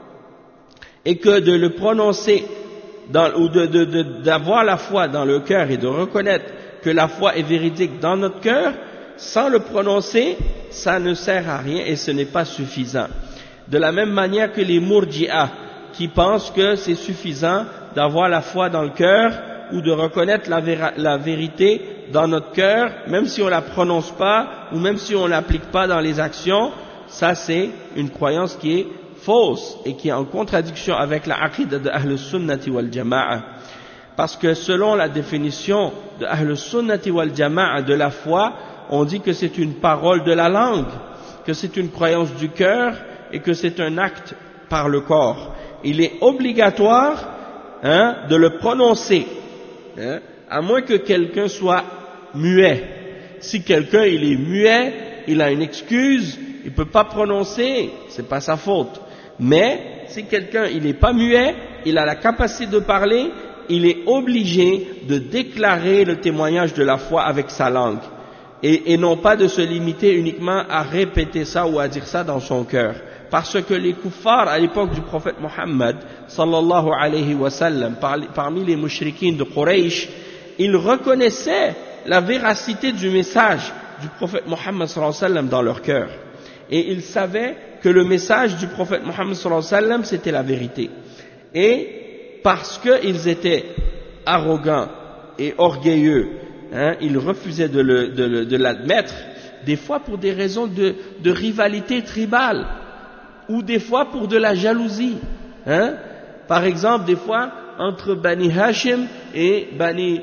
et que de le prononcer ou d'avoir la foi dans le cœur et de reconnaître que la foi est véridique dans notre cœur, sans le prononcer, ça ne sert à rien et ce n'est pas suffisant. De la même manière que les murji'ah qui pensent que c'est suffisant d'avoir la foi dans le cœur ou de reconnaître la vérité dans notre cœur, même si on ne la prononce pas ou même si on ne l'applique pas dans les actions, ça c'est une croyance qui est fausse et qui est en contradiction avec la aqidah de Ahl Sunnati wal Jama'a. Parce que selon la définition de Ahl Sunnati wal Jama'a de la foi, on dit que c'est une parole de la langue, que c'est une croyance du cœur et que c'est un acte par le corps. Il est obligatoire de le prononcer, à moins que quelqu'un soit muet. Si quelqu'un il est muet, il a une excuse, il ne peut pas prononcer, c'est pas sa faute. Mais si quelqu'un il n'est pas muet, il a la capacité de parler, il est obligé de déclarer le témoignage de la foi avec sa langue. Et non pas de se limiter uniquement à répéter ça ou à dire ça dans son cœur. Parce que les kuffars à l'époque du prophète Mohammed sallallahu alayhi wa sallam, parmi les mushrikines de Quraysh, ils reconnaissaient la véracité du message du prophète Mohammed sallallahu alayhi wa sallam dans leur cœur. Et ils savaient que le message du prophète Mohammed sallallahu alayhi wa sallam c'était la vérité. Et parce qu'ils étaient arrogants et orgueilleux, ils refusaient de l'admettre, des fois pour des raisons de rivalité tribale, ou des fois pour de la jalousie. Par exemple, des fois, entre Bani Hashim et Bani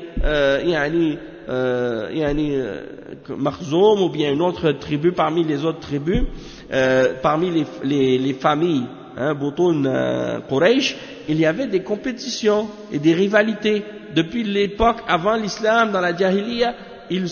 Makhzoum, ou bien une autre tribu parmi les autres tribus, parmi les familles, Boutoun Quraysh, il y avait des compétitions et des rivalités. Depuis l'époque avant l'islam, dans la Jahiliya, ils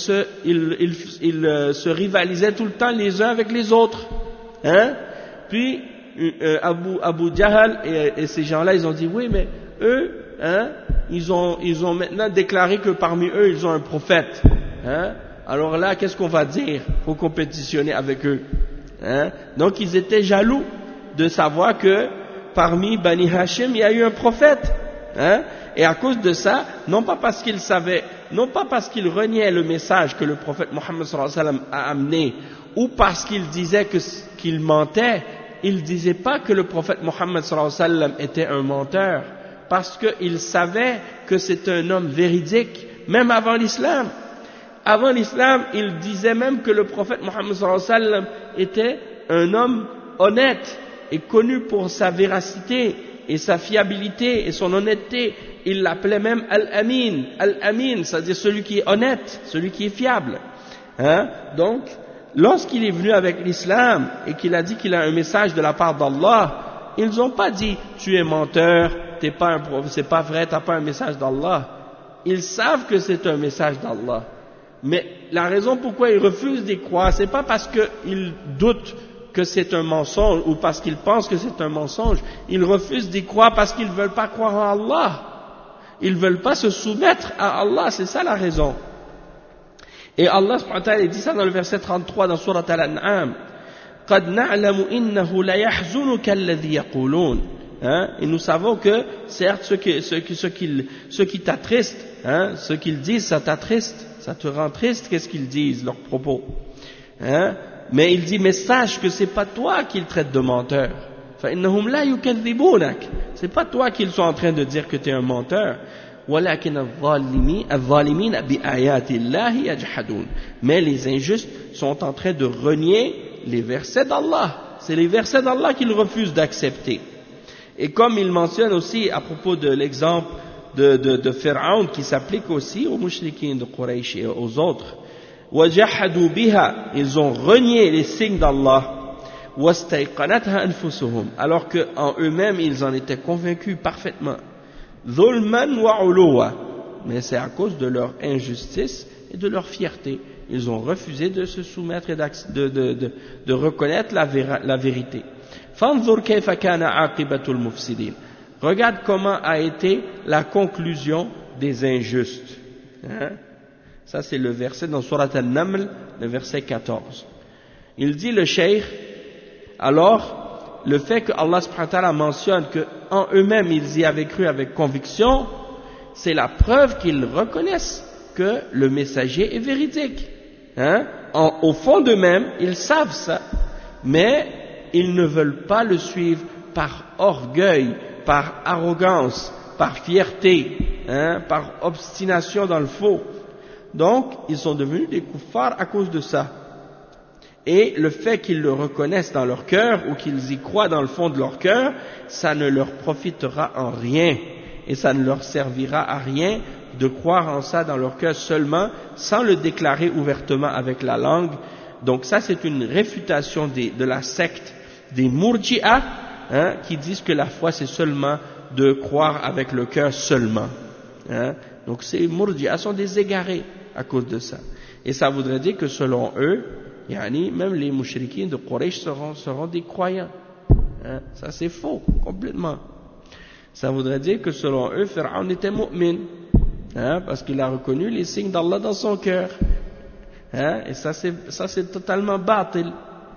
se rivalisaient tout le temps les uns avec les autres. Puis Abu Jahal et ces gens-là, ils ont dit oui, mais eux, ils ont maintenant déclaré que parmi eux, ils ont un prophète. Alors là, qu'est-ce qu'on va dire? Faut compétitionner avec eux. Donc ils étaient jaloux de savoir que parmi Bani Hashim, il y a eu un prophète. Et à cause de ça, non pas parce qu'ils savaient, non pas parce qu'ils reniaient le message que le prophète Mohammed sallallahu alayhi wa sallam a amené, ou parce qu'ils disaient qu'il mentait, ils ne disaient pas que le prophète Mohammed sallallahu alayhi wa sallam était un menteur, parce qu'ils savaient que c'est un homme véridique, même avant l'islam. Avant l'islam, ils disaient même que le prophète Mohammed sallallahu alayhi wa sallam était un homme honnête et connu pour sa véracité et sa fiabilité et son honnêteté. Il l'appelait même Al-Amin, c'est-à-dire celui qui est honnête, celui qui est fiable. Donc, lorsqu'il est venu avec l'islam et qu'il a dit qu'il a un message de la part d'Allah, ils n'ont pas dit tu es menteur, c'est pas vrai, t'as pas un message d'Allah. Ils savent que c'est un message d'Allah. Mais la raison pourquoi ils refusent d'y croire, c'est pas parce qu'ils doutent que c'est un mensonge ou parce qu'ils pensent que c'est un mensonge. Ils refusent d'y croire parce qu'ils ne veulent pas croire en Allah. Ils ne veulent pas se soumettre à Allah, c'est ça la raison. Et Allah subhanahu wa ta'ala dit ça dans le verset 33 dans Surat Al-An'am. قد نعلم إنه ليحزنك الذي يقولون. Et nous savons que certes ce qui t'attriste, ce qu'ils disent, ça t'attriste, ça te rend triste, qu'est-ce qu'ils disent, leurs propos. Mais il dit, mais sache que c'est pas toi qu'ils traitent de menteur. فإنهم لا يكذبونك. C'est pas toi qu'ils sont en train de dire que tu es un menteur. ولكن الظالمين بآيات الله يجحدون. Mais les injustes sont en train de renier les versets d'Allah. C'est les versets d'Allah qu'ils refusent d'accepter. Et comme il mentionne aussi à propos de l'exemple de Pharaon qui s'applique aussi aux mouchriquins de Quraysh et aux autres, وَجَحَدُوا بِهَا, ils ont renié les signes d'Allah, وَاسْتَيْقَنَتْهَا أَنفُسُهُمْ, alors qu'en eux-mêmes ils en étaient convaincus parfaitement, ظُلْمًا وَعُلُوًا, mais c'est à cause de leur injustice et de leur fierté. Ils ont refusé de se soumettre et de reconnaître la vérité. فانظر كيف كان عاقبة المفسدين. Regarde comment a été la conclusion des injustes. Ça c'est le verset dans Surat An-Naml, le verset 14. Il dit le cheikh, alors le fait que Allah subhanahu wa ta'ala mentionne qu'en eux-mêmes ils y avaient cru avec conviction, c'est la preuve qu'ils reconnaissent que le messager est véridique. Au fond d'eux-mêmes, ils savent ça, mais ils ne veulent pas le suivre par orgueil, par arrogance, par fierté, par obstination dans le faux. Donc, ils sont devenus des kuffars à cause de ça. Et le fait qu'ils le reconnaissent dans leur cœur ou qu'ils y croient dans le fond de leur cœur, ça ne leur profitera en rien et ça ne leur servira à rien de croire en ça dans leur cœur seulement, sans le déclarer ouvertement avec la langue. Donc ça c'est une réfutation de la secte des Murji'a, qui disent que la foi c'est seulement de croire avec le cœur seulement. Donc ces Murji'a sont des égarés à cause de ça. Et ça voudrait dire que selon eux, même les mouchriquins de Quraysh seront des croyants. Ça c'est faux, complètement. Ça voudrait dire que selon eux, Pharaon était mu'min, parce qu'il a reconnu les signes d'Allah dans son cœur. Et ça c'est totalement batil.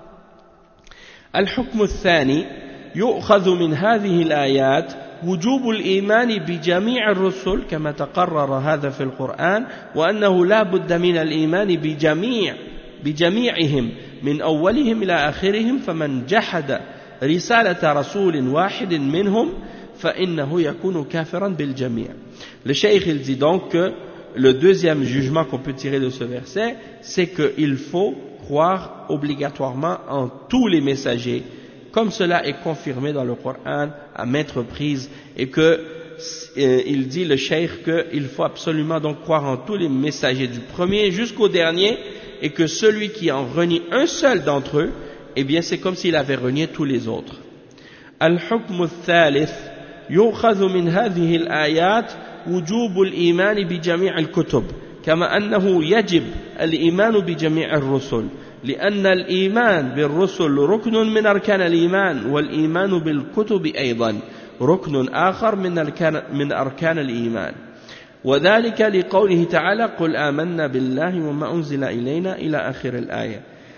الحكم الثاني يؤخذ من هذه الآيات وجوب الإيمان بجميع الرسل كما تقرر هذا في القرآن وأنه لا بد من الإيمان بجميعهم من أولهم إلى آخرهم فمن جحد رسالة رسول واحد منهم فإنه يكون كافرا بالجميع. Le cheikh il dit donc que le deuxième jugement qu'on peut tirer de ce verset, c'est qu'il faut croire obligatoirement en tous les messagers, comme cela est confirmé dans le Coran à maintes reprises, et que il dit le cheikh qu'il faut absolument donc croire en tous les messagers du premier jusqu'au dernier, et que celui qui en renie un seul d'entre eux, eh bien c'est comme s'il avait renié tous les autres. Al-hukm al-thalith يؤخذ من هذه الآيات وجوب الإيمان بجميع الكتب كما أنه يجب الإيمان بجميع الرسل لأن الإيمان بالرسل ركن من أركان الإيمان والإيمان بالكتب أيضا ركن آخر من أركان الإيمان وذلك لقوله تعالى قل آمنا بالله وما أنزل إلينا إلى آخر الآية.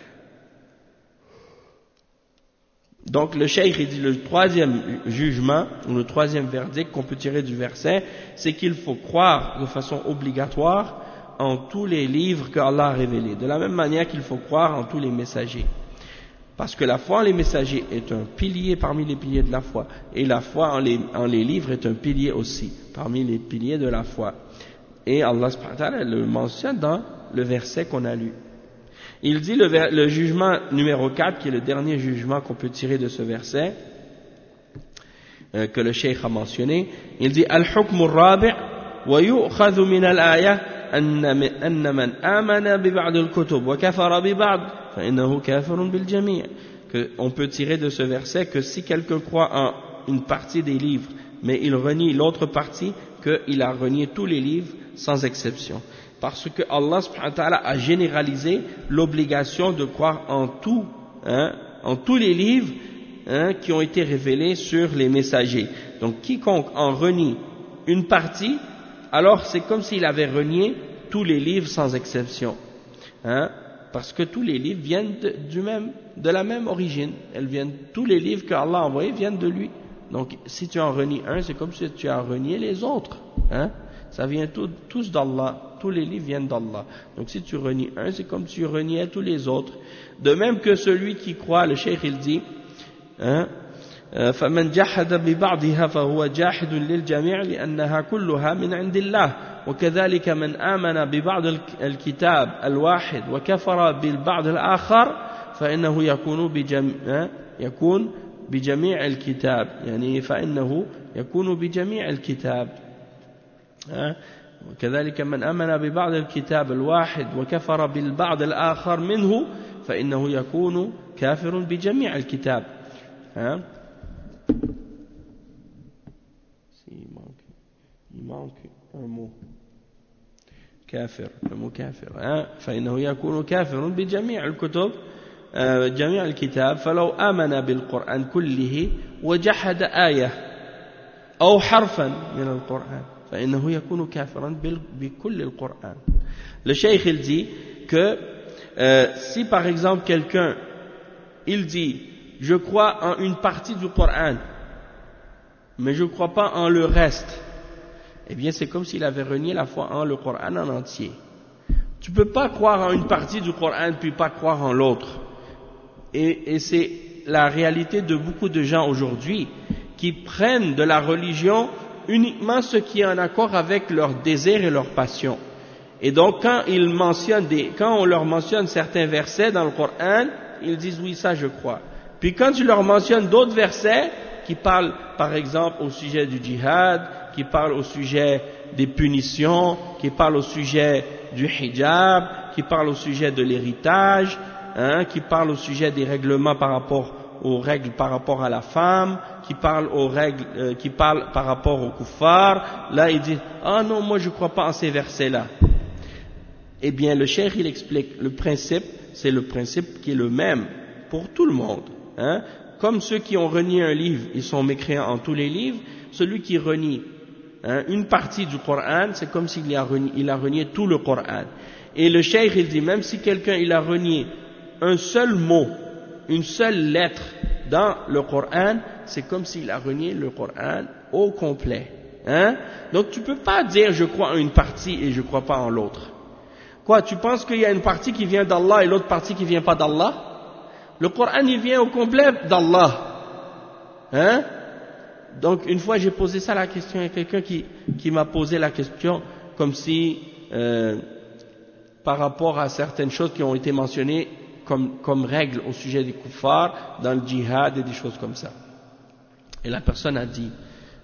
Donc le cheikh il dit le troisième jugement ou le troisième verdict qu'on peut tirer du verset, c'est qu'il faut croire de façon obligatoire en tous les livres qu'Allah a révélés, de la même manière qu'il faut croire en tous les messagers, parce que la foi en les messagers est un pilier parmi les piliers de la foi, et la foi en les livres est un pilier aussi parmi les piliers de la foi, et Allah subhanahu wa ta'ala le mentionne dans le verset qu'on a lu. Il dit le jugement numéro 4, qui est le dernier jugement qu'on peut tirer de ce verset, que le cheikh a mentionné, il dit Al-hukm al-rabi' wa yu'khadhu min al-aya anna man amana bi ba'd al-kutub wa kafara bi ba'd fa innahu kafirun bil jami'. On peut tirer de ce verset que si quelqu'un croit en une partie des livres, mais il renie l'autre partie, qu'il a renié tous les livres sans exception. Parce que Allah subhanahu wa ta'ala a généralisé l'obligation de croire en tout, en tous les livres qui ont été révélés sur les messagers. Donc quiconque en renie une partie, alors c'est comme s'il avait renié tous les livres sans exception. parce que tous les livres viennent de la même origine. Tous les livres qu'Allah a envoyés viennent de lui. Donc, si tu en renies un, c'est comme si tu en reniais les autres. Hein? Ça vient tous d'Allah. Tous les livres viennent d'Allah. Donc, si tu renies un, c'est comme si tu reniais tous les autres. De même que celui qui croit, le cheikh il dit, hein, فمن جحد ببعضها فهو جاحد للجميع لأنها كلها من عند الله وكذلك من آمن ببعض الكتاب الواحد وكفر بالبعض الآخر فإنه يكون بجميع الكتاب يعني فإنه يكون بجميع الكتاب وكذلك من آمن ببعض الكتاب الواحد وكفر بالبعض الآخر منه فإنه يكون كافر بجميع الكتاب il manque un mot كافر le mot كافر فإنه يكون كافر بجميع الكتب جميع الكتاب فلو آمن بالقرآن كله وجحد آية أو حرفا من القرآن فإنه يكون كافرا بكل القرآن. Le cheikh il dit que si par exemple quelqu'un il dit je crois en une partie du Coran mais je ne crois pas en le reste, eh bien c'est comme s'il avait renié la foi en le Coran en entier. Tu ne peux pas croire en une partie du Coran puis pas croire en l'autre. Et c'est la réalité de beaucoup de gens aujourd'hui qui prennent de la religion uniquement ce qui est en accord avec leurs désirs et leurs passions. Et donc quand on leur mentionne certains versets dans le Coran, ils disent oui ça je crois. Puis quand tu leur mentionnes d'autres versets qui parlent par exemple au sujet du djihad, qui parlent au sujet des punitions, qui parlent au sujet du hijab, qui parlent au sujet de l'héritage, qui parlent au sujet des règlements par rapport aux règles par rapport à la femme, qui parlent aux règles, qui parlent par rapport au kuffar, là il dit ah non moi je crois pas en ces versets là. Eh bien le cheikh il explique le principe, c'est le principe qui est le même pour tout le monde. Comme ceux qui ont renié un livre, ils sont mécréants en tous les livres. Celui qui renie une partie du Coran, c'est comme s'il a renié tout le Coran. Et le cheikh il dit même si quelqu'un il a renié un seul mot, une seule lettre dans le Coran, c'est comme s'il a renié le Coran au complet. Donc tu peux pas dire je crois en une partie et je crois pas en l'autre. Quoi, tu penses qu'il y a une partie qui vient d'Allah et l'autre partie qui vient pas d'Allah? Le Coran il vient au complet d'Allah. Donc une fois j'ai posé ça la question à quelqu'un qui m'a posé la question comme si par rapport à certaines choses qui ont été mentionnées comme règles au sujet des kuffars dans le djihad et des choses comme ça. Et la personne a dit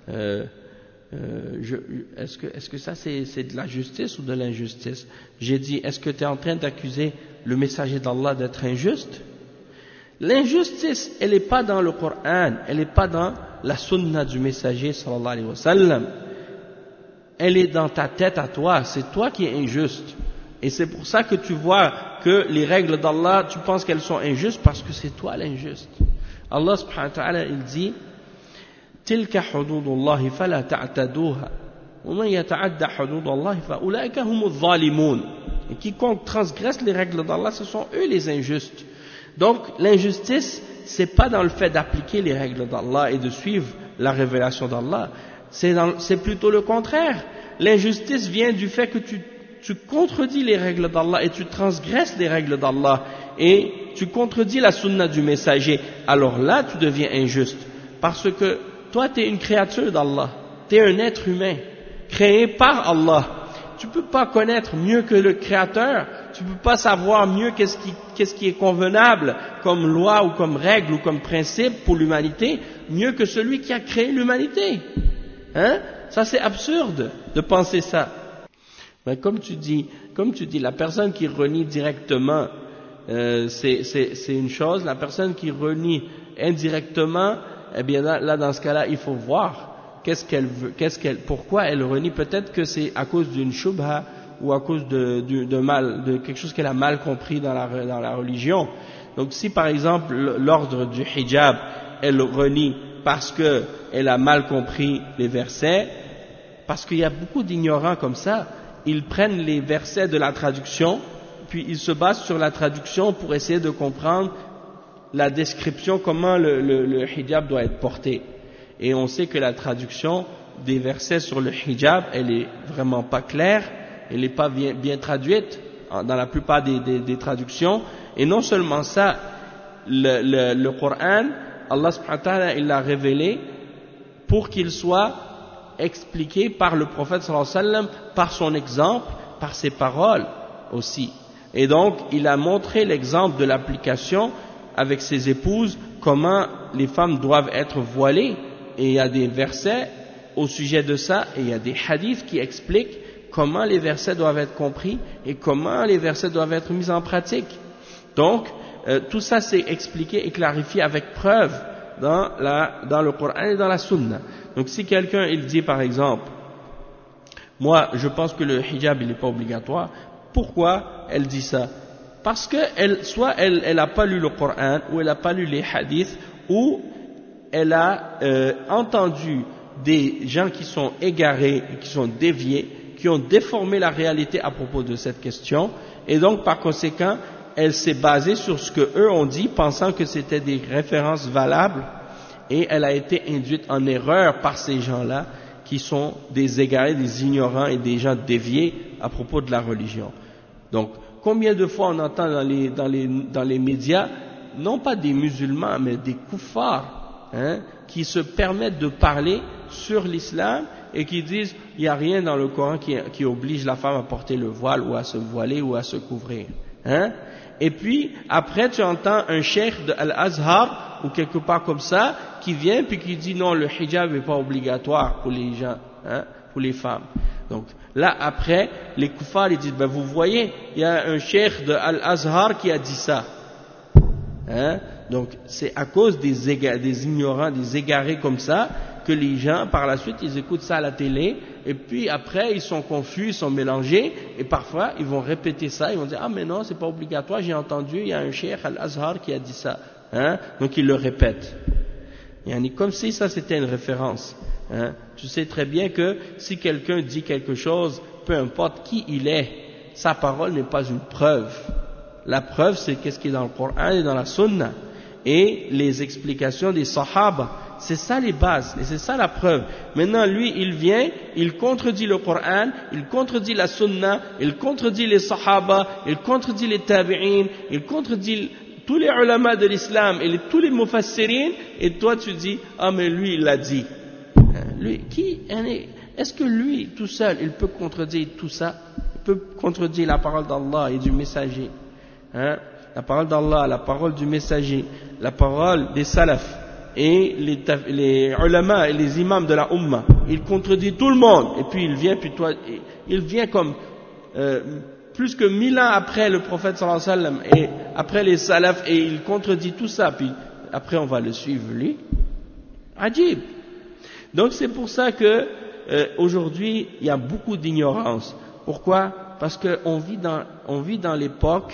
est-ce que ça c'est de la justice ou de l'injustice? J'ai dit est-ce que tu es en train d'accuser le messager d'Allah d'être injuste? L'injustice elle n'est pas dans le Coran, elle n'est pas dans la sunna du messager sallallahu alayhi wa sallam, elle est dans ta tête à toi, c'est toi qui es injuste. Et c'est pour ça que tu vois que les règles d'Allah, tu penses qu'elles sont injustes parce que c'est toi l'injuste. Allah subhanahu wa ta'ala, il dit Tilka hududullahi fala ta'taduha wa man yata'adda hududallahi fa ulaika humuz zalimun. Et quiconque transgresse les règles d'Allah, ce sont eux les injustes. Donc l'injustice, c'est pas dans le fait d'appliquer les règles d'Allah et de suivre la révélation d'Allah. C'est plutôt le contraire. L'injustice vient du fait que tu contredis les règles d'Allah et tu transgresses les règles d'Allah et tu contredis la sunna du messager. Alors là, tu deviens injuste parce que toi, tu es une créature d'Allah, tu es un être humain créé par Allah. Tu peux pas connaître mieux que le Créateur, tu peux pas savoir mieux qu'est-ce qui est convenable comme loi ou comme règle ou comme principe pour l'humanité, mieux que celui qui a créé l'humanité. Ça c'est absurde de penser ça. Mais comme tu dis, la personne qui renie directement, c'est une chose. La personne qui renie indirectement, eh bien là dans ce cas-là, il faut voir qu'est-ce qu'elle veut, pourquoi elle renie. Peut-être que c'est à cause d'une shubha ou à cause de quelque chose qu'elle a mal compris dans la religion. Donc si par exemple l'ordre du hijab, elle renie parce que elle a mal compris les versets, parce qu'il y a beaucoup d'ignorants comme ça. Ils prennent les versets de la traduction, puis ils se basent sur la traduction pour essayer de comprendre la description, comment le hijab doit être porté. Et on sait que la traduction des versets sur le hijab, elle est vraiment pas claire, elle n'est pas bien traduite dans la plupart des traductions. Et non seulement ça, le Coran, Allah subhanahu wa ta'ala, il l'a révélé pour qu'il soit expliqué par le prophète sallallahu alayhi wa sallam, par son exemple, par ses paroles aussi. Et donc, il a montré l'exemple de l'application avec ses épouses, comment les femmes doivent être voilées. Et il y a des versets au sujet de ça, et il y a des hadiths qui expliquent comment les versets doivent être compris et comment les versets doivent être mis en pratique. Donc, tout ça c'est expliqué et clarifié avec preuve dans le Coran et dans la Sunna. Donc, si quelqu'un il dit par exemple, moi je pense que le hijab il n'est pas obligatoire, pourquoi elle dit ça? Parce que soit elle n'a pas lu le Coran, ou elle n'a pas lu les hadiths, ou elle a entendu des gens qui sont égarés, qui sont déviés, qui ont déformé la réalité à propos de cette question, et donc par conséquent, elle s'est basée sur ce que eux ont dit, pensant que c'était des références valables, et elle a été induite en erreur par ces gens-là, qui sont des égarés, des ignorants et des gens déviés à propos de la religion. Donc, combien de fois on entend dans les médias, non pas des musulmans, mais des koufars, qui se permettent de parler sur l'islam et qui disent il n'y a rien dans le Coran qui oblige la femme à porter le voile ou à se voiler ou à se couvrir. Et puis après tu entends un cheikh de Al-Azhar ou quelque part comme ça qui vient puis qui dit non, le hijab n'est pas obligatoire pour les gens, pour les femmes. Donc là après les koufars ils disent ben vous voyez il y a un cheikh de Al-Azhar qui a dit ça. Donc c'est à cause des ignorants, des égarés comme ça que les gens par la suite ils écoutent ça à la télé et puis après ils sont confus, ils sont mélangés et parfois ils vont répéter ça, ils vont dire ah mais non c'est pas obligatoire, j'ai entendu il y a un cheikh Al-Azhar qui a dit ça, donc ils le répètent. Comme si ça c'était une référence. Tu sais très bien que si quelqu'un dit quelque chose, peu importe qui il est, sa parole n'est pas une preuve. La preuve, c'est qu'est-ce qui est dans le Coran et dans la Sunna. Et les explications des Sahaba. C'est ça les bases, et c'est ça la preuve. Maintenant, lui, il vient, il contredit le Coran, il contredit la Sunna, il contredit les Sahaba, il contredit les Tabi'in, il contredit tous les ulama de l'islam et tous les mufassirin, et toi tu dis, ah mais lui il l'a dit. Lui, est-ce que lui, tout seul, il peut contredire tout ça? Il peut contredire la parole d'Allah et du messager. La parole d'Allah, la parole du messager, la parole des salafs et les ulama et les imams de la Ummah. Il contredit tout le monde. Et puis il vient, comme plus que 1000 ans après le prophète sallallahu alayhi wa sallam et après les salafs, et il contredit tout ça. Puis après on va le suivre lui. Ajib. Donc c'est pour ça que aujourd'hui il y a beaucoup d'ignorance. Pourquoi? Parce qu'on vit dans l'époque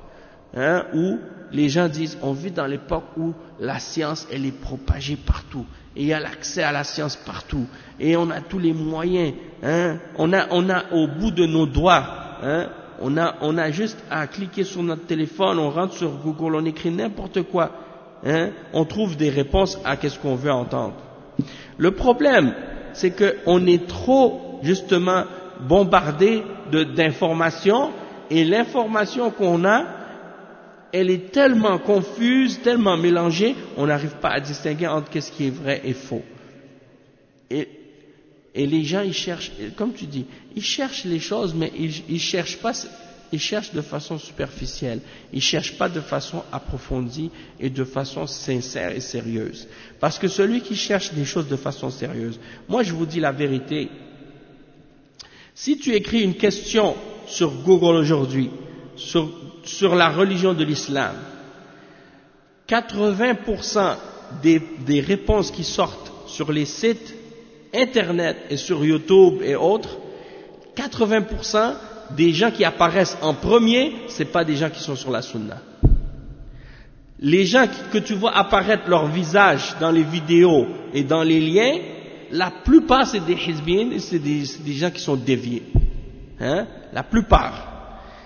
où les gens disent, on vit dans l'époque où la science elle est propagée partout et il y a l'accès à la science partout et on a tous les moyens, on a au bout de nos doigts, on a juste à cliquer sur notre téléphone, on rentre sur Google, on écrit n'importe quoi, on trouve des réponses à qu'est-ce qu'on veut entendre. Le problème, c'est qu'on est trop justement bombardé d'informations, et l'information qu'on a, elle est tellement confuse, tellement mélangée, on n'arrive pas à distinguer entre qu'est-ce qui est vrai et faux. Et les gens, ils cherchent, comme tu dis, ils cherchent les choses, mais ils cherchent pas, ils cherchent de façon superficielle, ils cherchent pas de façon approfondie et de façon sincère et sérieuse. Parce que celui qui cherche des choses de façon sérieuse, moi je vous dis la vérité, si tu écris une question sur Google aujourd'hui, sur la religion de l'islam, 80% des réponses qui sortent sur les sites internet et sur YouTube et autres, 80% des gens qui apparaissent en premier, c'est pas des gens qui sont sur la sunna. Les gens que tu vois apparaître leur visage dans les vidéos et dans les liens, la plupart c'est des hizbin, c'est des gens qui sont déviés. La plupart.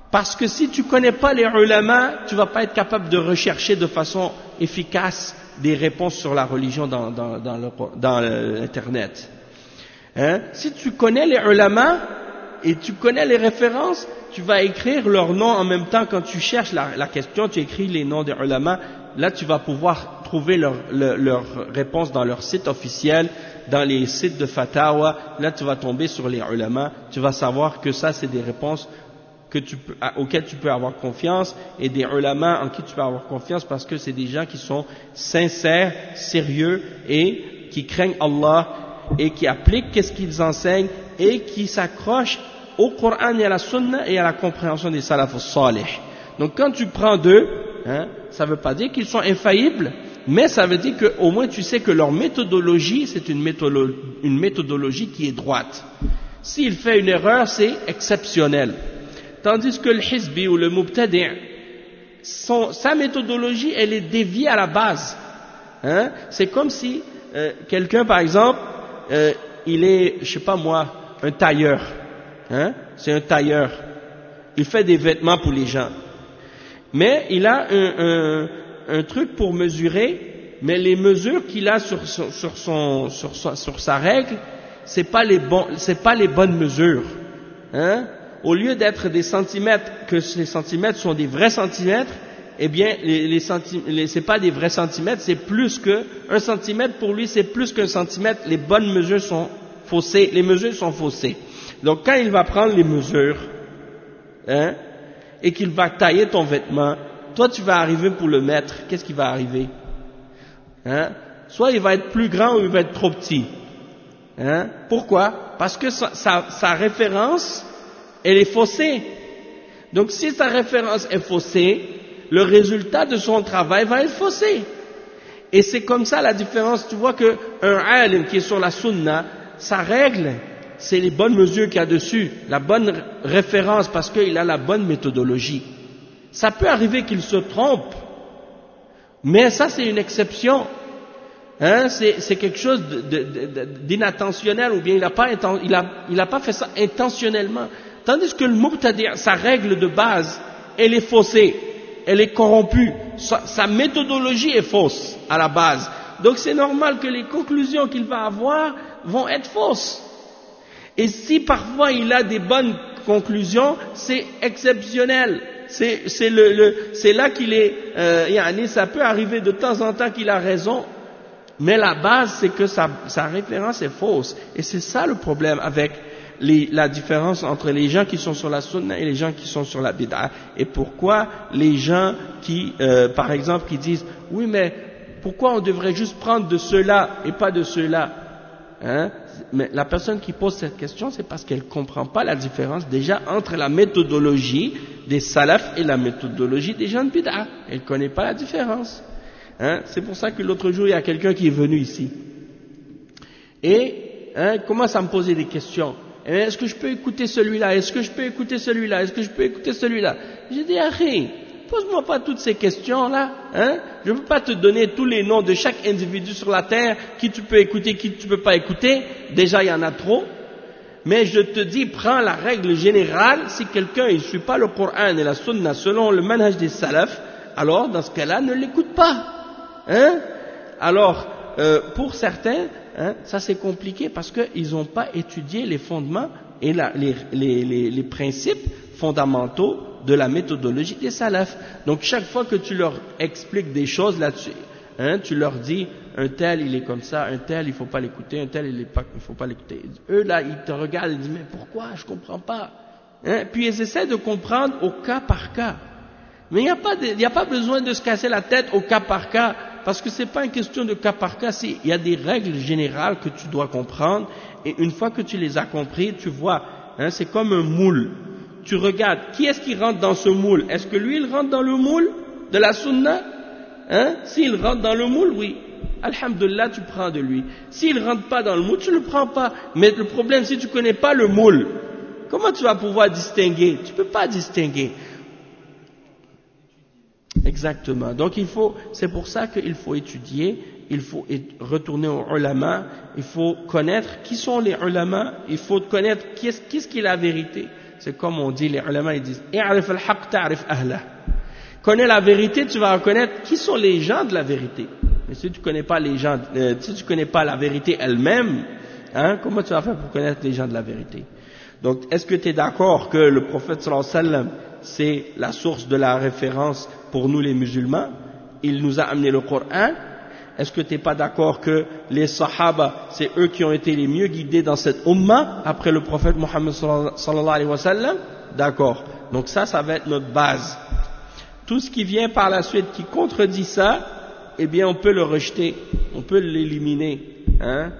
Parce que si tu connais pas les ulama, tu vas pas être capable de rechercher de façon efficace des réponses sur la religion dans l'internet. Hein? Si tu connais les ulama et tu connais les références, tu vas écrire leurs noms en même temps quand tu cherches la question, tu écris les noms des ulama. Là, tu vas pouvoir trouver leurs réponses dans leur site officiel, dans les sites de Fatawa. Là, tu vas tomber sur les ulama. Tu vas savoir que ça, c'est des réponses auxquelles tu peux avoir confiance, et des ulama en qui tu peux avoir confiance parce que c'est des gens qui sont sincères, sérieux et qui craignent Allah et qui appliquent qu'est-ce qu'ils enseignent et qui s'accrochent au Coran et à la Sunna et à la compréhension des salaf salih. Donc quand tu prends d'eux, ça ne veut pas dire qu'ils sont infaillibles, mais ça veut dire qu'au moins tu sais que leur méthodologie, c'est une méthodologie qui est droite. S'il fait une erreur, c'est exceptionnel. Tandis que le hizbi ou le mubtadi', sa méthodologie, elle est déviée à la base. C'est comme si quelqu'un, par exemple, il est, je sais pas moi, un tailleur. C'est un tailleur. Il fait des vêtements pour les gens. Mais il a un truc pour mesurer, mais les mesures qu'il a sur sa règle, c'est pas les bonnes mesures. Au lieu d'être des centimètres, que ces centimètres sont des vrais centimètres, eh bien, c'est pas des vrais centimètres, c'est plus que un centimètre pour lui, c'est plus qu'un centimètre. Les bonnes mesures sont faussées, les mesures sont faussées. Donc, quand il va prendre les mesures, et qu'il va tailler ton vêtement, toi, tu vas arriver pour le mettre. Qu'est-ce qui va arriver? Soit il va être plus grand ou il va être trop petit. Pourquoi? Parce que sa référence, elle est faussée. Donc si sa référence est faussée, le résultat de son travail va être faussé. Et c'est comme ça la différence. Tu vois que un alim qui est sur la sunna, sa règle, c'est les bonnes mesures qu'il y a dessus, la bonne référence parce qu'il a la bonne méthodologie. Ça peut arriver qu'il se trompe, mais ça c'est une exception. C'est quelque chose d'inattentionnel, ou bien il a pas fait ça intentionnellement. Tandis que le mubtadi', sa règle de base, elle est faussée, elle est corrompue, sa méthodologie est fausse à la base. Donc c'est normal que les conclusions qu'il va avoir vont être fausses. Et si parfois il a des bonnes conclusions, c'est exceptionnel. C'est là qu'il est, ça peut arriver de temps en temps qu'il a raison, mais la base c'est que sa référence est fausse. Et c'est ça le problème avec la différence entre les gens qui sont sur la sunna et les gens qui sont sur la bid'a. Et pourquoi les gens qui, par exemple, qui disent « Oui, mais pourquoi on devrait juste prendre de ceux-là et pas de ceux-là » Mais la personne qui pose cette question, c'est parce qu'elle ne comprend pas la différence déjà entre la méthodologie des salafs et la méthodologie des gens de bid'a. Elle ne connaît pas la différence. C'est pour ça que l'autre jour, il y a quelqu'un qui est venu ici. Et commence à me poser des questions. Est-ce que je peux écouter celui-là? Est-ce que je peux écouter celui-là? Est-ce que je peux écouter celui-là? J'ai dit, pose-moi pas toutes ces questions-là. Je ne peux pas te donner tous les noms de chaque individu sur la terre, qui tu peux écouter, qui tu peux pas écouter. Déjà, il y en a trop. Mais je te dis, prends la règle générale. Si quelqu'un ne suit pas le Coran et la Sunna selon le manhaj des salafs, alors dans ce cas-là, ne l'écoute pas. Alors, pour certains, ça c'est compliqué parce qu'ils n'ont pas étudié les fondements et les principes fondamentaux de la méthodologie des salafs. Donc chaque fois que tu leur expliques des choses là-dessus, tu leur dis un tel il est comme ça, un tel il faut pas l'écouter, un tel il faut pas l'écouter. Eux là ils te regardent et disent mais pourquoi, je comprends pas. Puis ils essaient de comprendre au cas par cas. Mais il n'y a pas besoin de se casser la tête au cas par cas, parce que c'est pas une question de cas par cas, il y a des règles générales que tu dois comprendre, et une fois que tu les as compris, tu vois, c'est comme un moule. Tu regardes, qui est-ce qui rentre dans ce moule? Est-ce que lui, il rentre dans le moule de la sunna? S'il rentre dans le moule, oui. Alhamdulillah, tu prends de lui. S'il rentre pas dans le moule, tu le prends pas. Mais le problème, si tu connais pas le moule, comment tu vas pouvoir distinguer? Tu peux pas distinguer. Exactement. Donc c'est pour ça qu'il faut étudier, il faut retourner aux ulama, il faut connaître qui sont les ulama, il faut connaître qu'est-ce qui est la vérité. c'est comme on dit, les ulama ils disent i'rif al-haqq ta'rif ahlah. Connais la vérité, tu vas reconnaître qui sont les gens de la vérité. Mais si tu connais pas les gens, si tu connais pas la vérité elle-même, hein, comment tu vas faire pour connaître les gens de la vérité? Donc, est-ce que tu es d'accord que le prophète sallallahu alayhi wa sallam, c'est la source de la référence pour nous les musulmans? Il nous a amené le Coran. Est-ce que tu n'es pas d'accord que les Sahaba, c'est eux qui ont été les mieux guidés dans cette Ummah après le prophète Mohammed sallallahu alayhi wa sallam? D'accord. Donc ça va être notre base. Tout ce qui vient par la suite qui contredit ça, eh bien on peut le rejeter, on peut l'éliminer. Hein?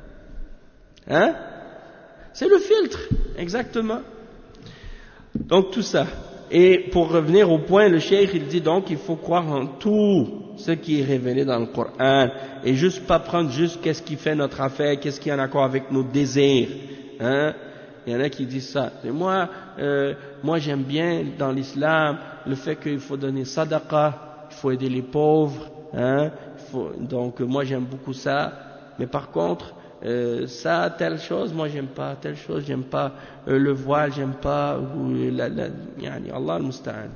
C'est le filtre, exactement. Donc tout ça. Et pour revenir au point, le cheikh il dit donc il faut croire en tout ce qui est révélé dans le Coran et juste pas prendre juste qu'est-ce qui fait notre affaire, qu'est-ce qui est en accord avec nos désirs. Hein? Il y en a qui disent ça. Et moi j'aime bien dans l'islam le fait qu'il faut donner sadaqa, il faut aider les pauvres. Hein? Donc moi j'aime beaucoup ça. Mais par contre ça, telle chose, moi j'aime pas, telle chose, j'aime pas le voile, j'aime pas, ou yani Allah al-Musta'an.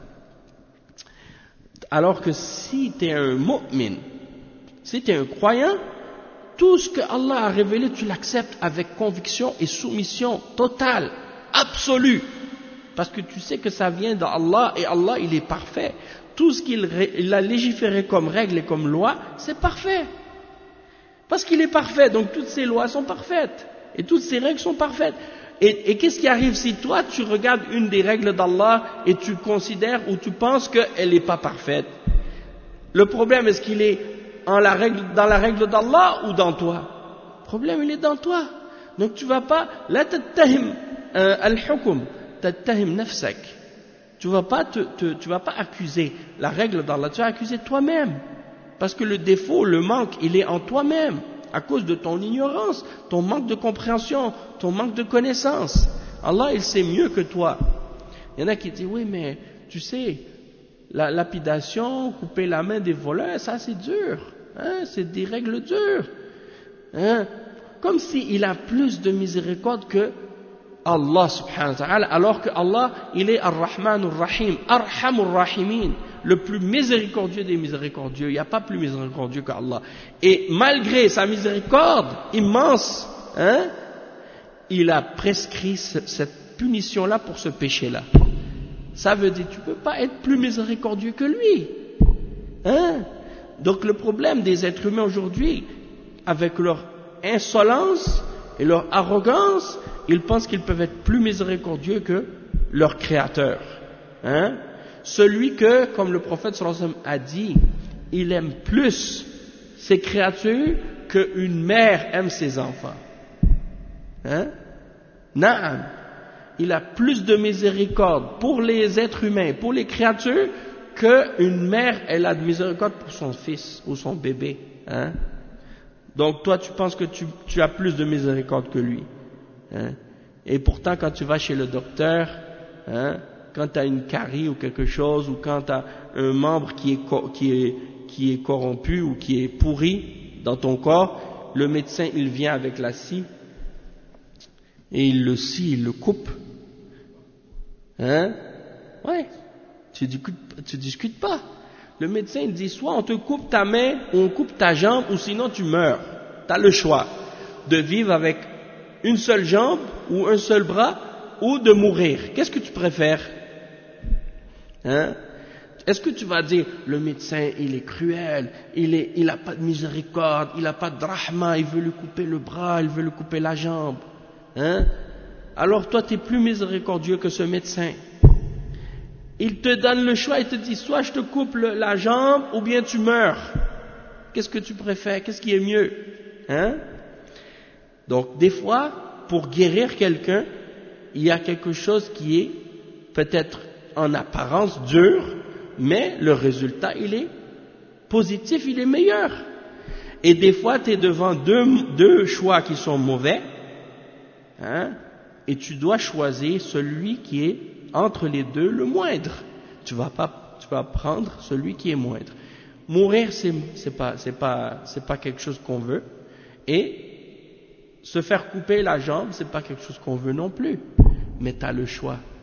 Alors que si tu es un mu'min, si tu es un croyant, tout ce que Allah a révélé, tu l'acceptes avec conviction et soumission totale, absolue. Parce que tu sais que ça vient d'Allah et Allah il est parfait. Tout ce qu'il a légiféré comme règle et comme loi, c'est parfait. Parce qu'il est parfait, donc toutes ces lois sont parfaites. Et toutes ces règles sont parfaites. Et qu'est-ce qui arrive si toi tu regardes une des règles d'Allah et tu considères ou tu penses qu'elle n'est pas parfaite? Le problème, est-ce qu'il est dans la règle d'Allah ou dans toi? Le problème, il est dans toi. Donc tu vas pas, la tattahim al-hukum, tattahim nafsak. Tu vas pas accuser la règle d'Allah, tu vas accuser toi-même. Parce que le défaut, le manque, il est en toi-même, à cause de ton ignorance, ton manque de compréhension, ton manque de connaissance. Allah, il sait mieux que toi. Il y en a qui disent, oui, mais tu sais, la lapidation, couper la main des voleurs, ça c'est dur. Hein, c'est des règles dures. Hein, comme s'il a plus de miséricorde que Allah subhanahu wa ta'ala, alors que Allah, il est Ar-Rahman Ar-Rahim, Arhamur Rahimin, le plus miséricordieux des miséricordieux. Il n'y a pas plus miséricordieux qu'Allah. Et malgré sa miséricorde immense, hein, il a prescrit cette punition-là pour ce péché-là. Ça veut dire, tu ne peux pas être plus miséricordieux que lui. Hein? Donc le problème des êtres humains aujourd'hui, avec leur insolence et leur arrogance, ils pensent qu'ils peuvent être plus miséricordieux que leur créateur. Hein? Celui que, comme le prophète sallallahu alayhi wa sallam a dit, il aime plus ses créatures qu'une mère aime ses enfants. Hein? Naam. Il a plus de miséricorde pour les êtres humains, pour les créatures, qu'une mère, elle a de miséricorde pour son fils ou son bébé. Hein? Donc toi, tu penses que tu as plus de miséricorde que lui. Hein? Et pourtant, quand tu vas chez le docteur, hein, quand tu as une carie ou quelque chose, ou quand tu as un membre qui est corrompu ou qui est pourri dans ton corps, le médecin, il vient avec la scie, et il le scie, il le coupe. Hein? Ouais. Tu discutes pas. Le médecin, il dit, soit on te coupe ta main, ou on coupe ta jambe, ou sinon tu meurs. Tu as le choix de vivre avec une seule jambe, ou un seul bras, ou de mourir. Qu'est-ce que tu préfères? Hein? Est-ce que tu vas dire, le médecin, il est cruel, il a pas de miséricorde, il a pas de rahma, il veut lui couper le bras, il veut lui couper la jambe. Hein? Alors toi, tu es plus miséricordieux que ce médecin. Il te donne le choix, il te dit, soit je te coupe la jambe, ou bien tu meurs. Qu'est-ce que tu préfères? Qu'est-ce qui est mieux? Hein? Donc, des fois, pour guérir quelqu'un, il y a quelque chose qui est peut-être en apparence dur, mais le résultat, il est positif, il est meilleur. Et des fois, tu es devant deux choix qui sont mauvais, hein, et tu dois choisir celui qui est entre les deux le moindre. Tu vas prendre celui qui est moindre. Mourir, c'est pas quelque chose qu'on veut, et se faire couper la jambe, c'est pas quelque chose qu'on veut non plus. Mais tu as le choix.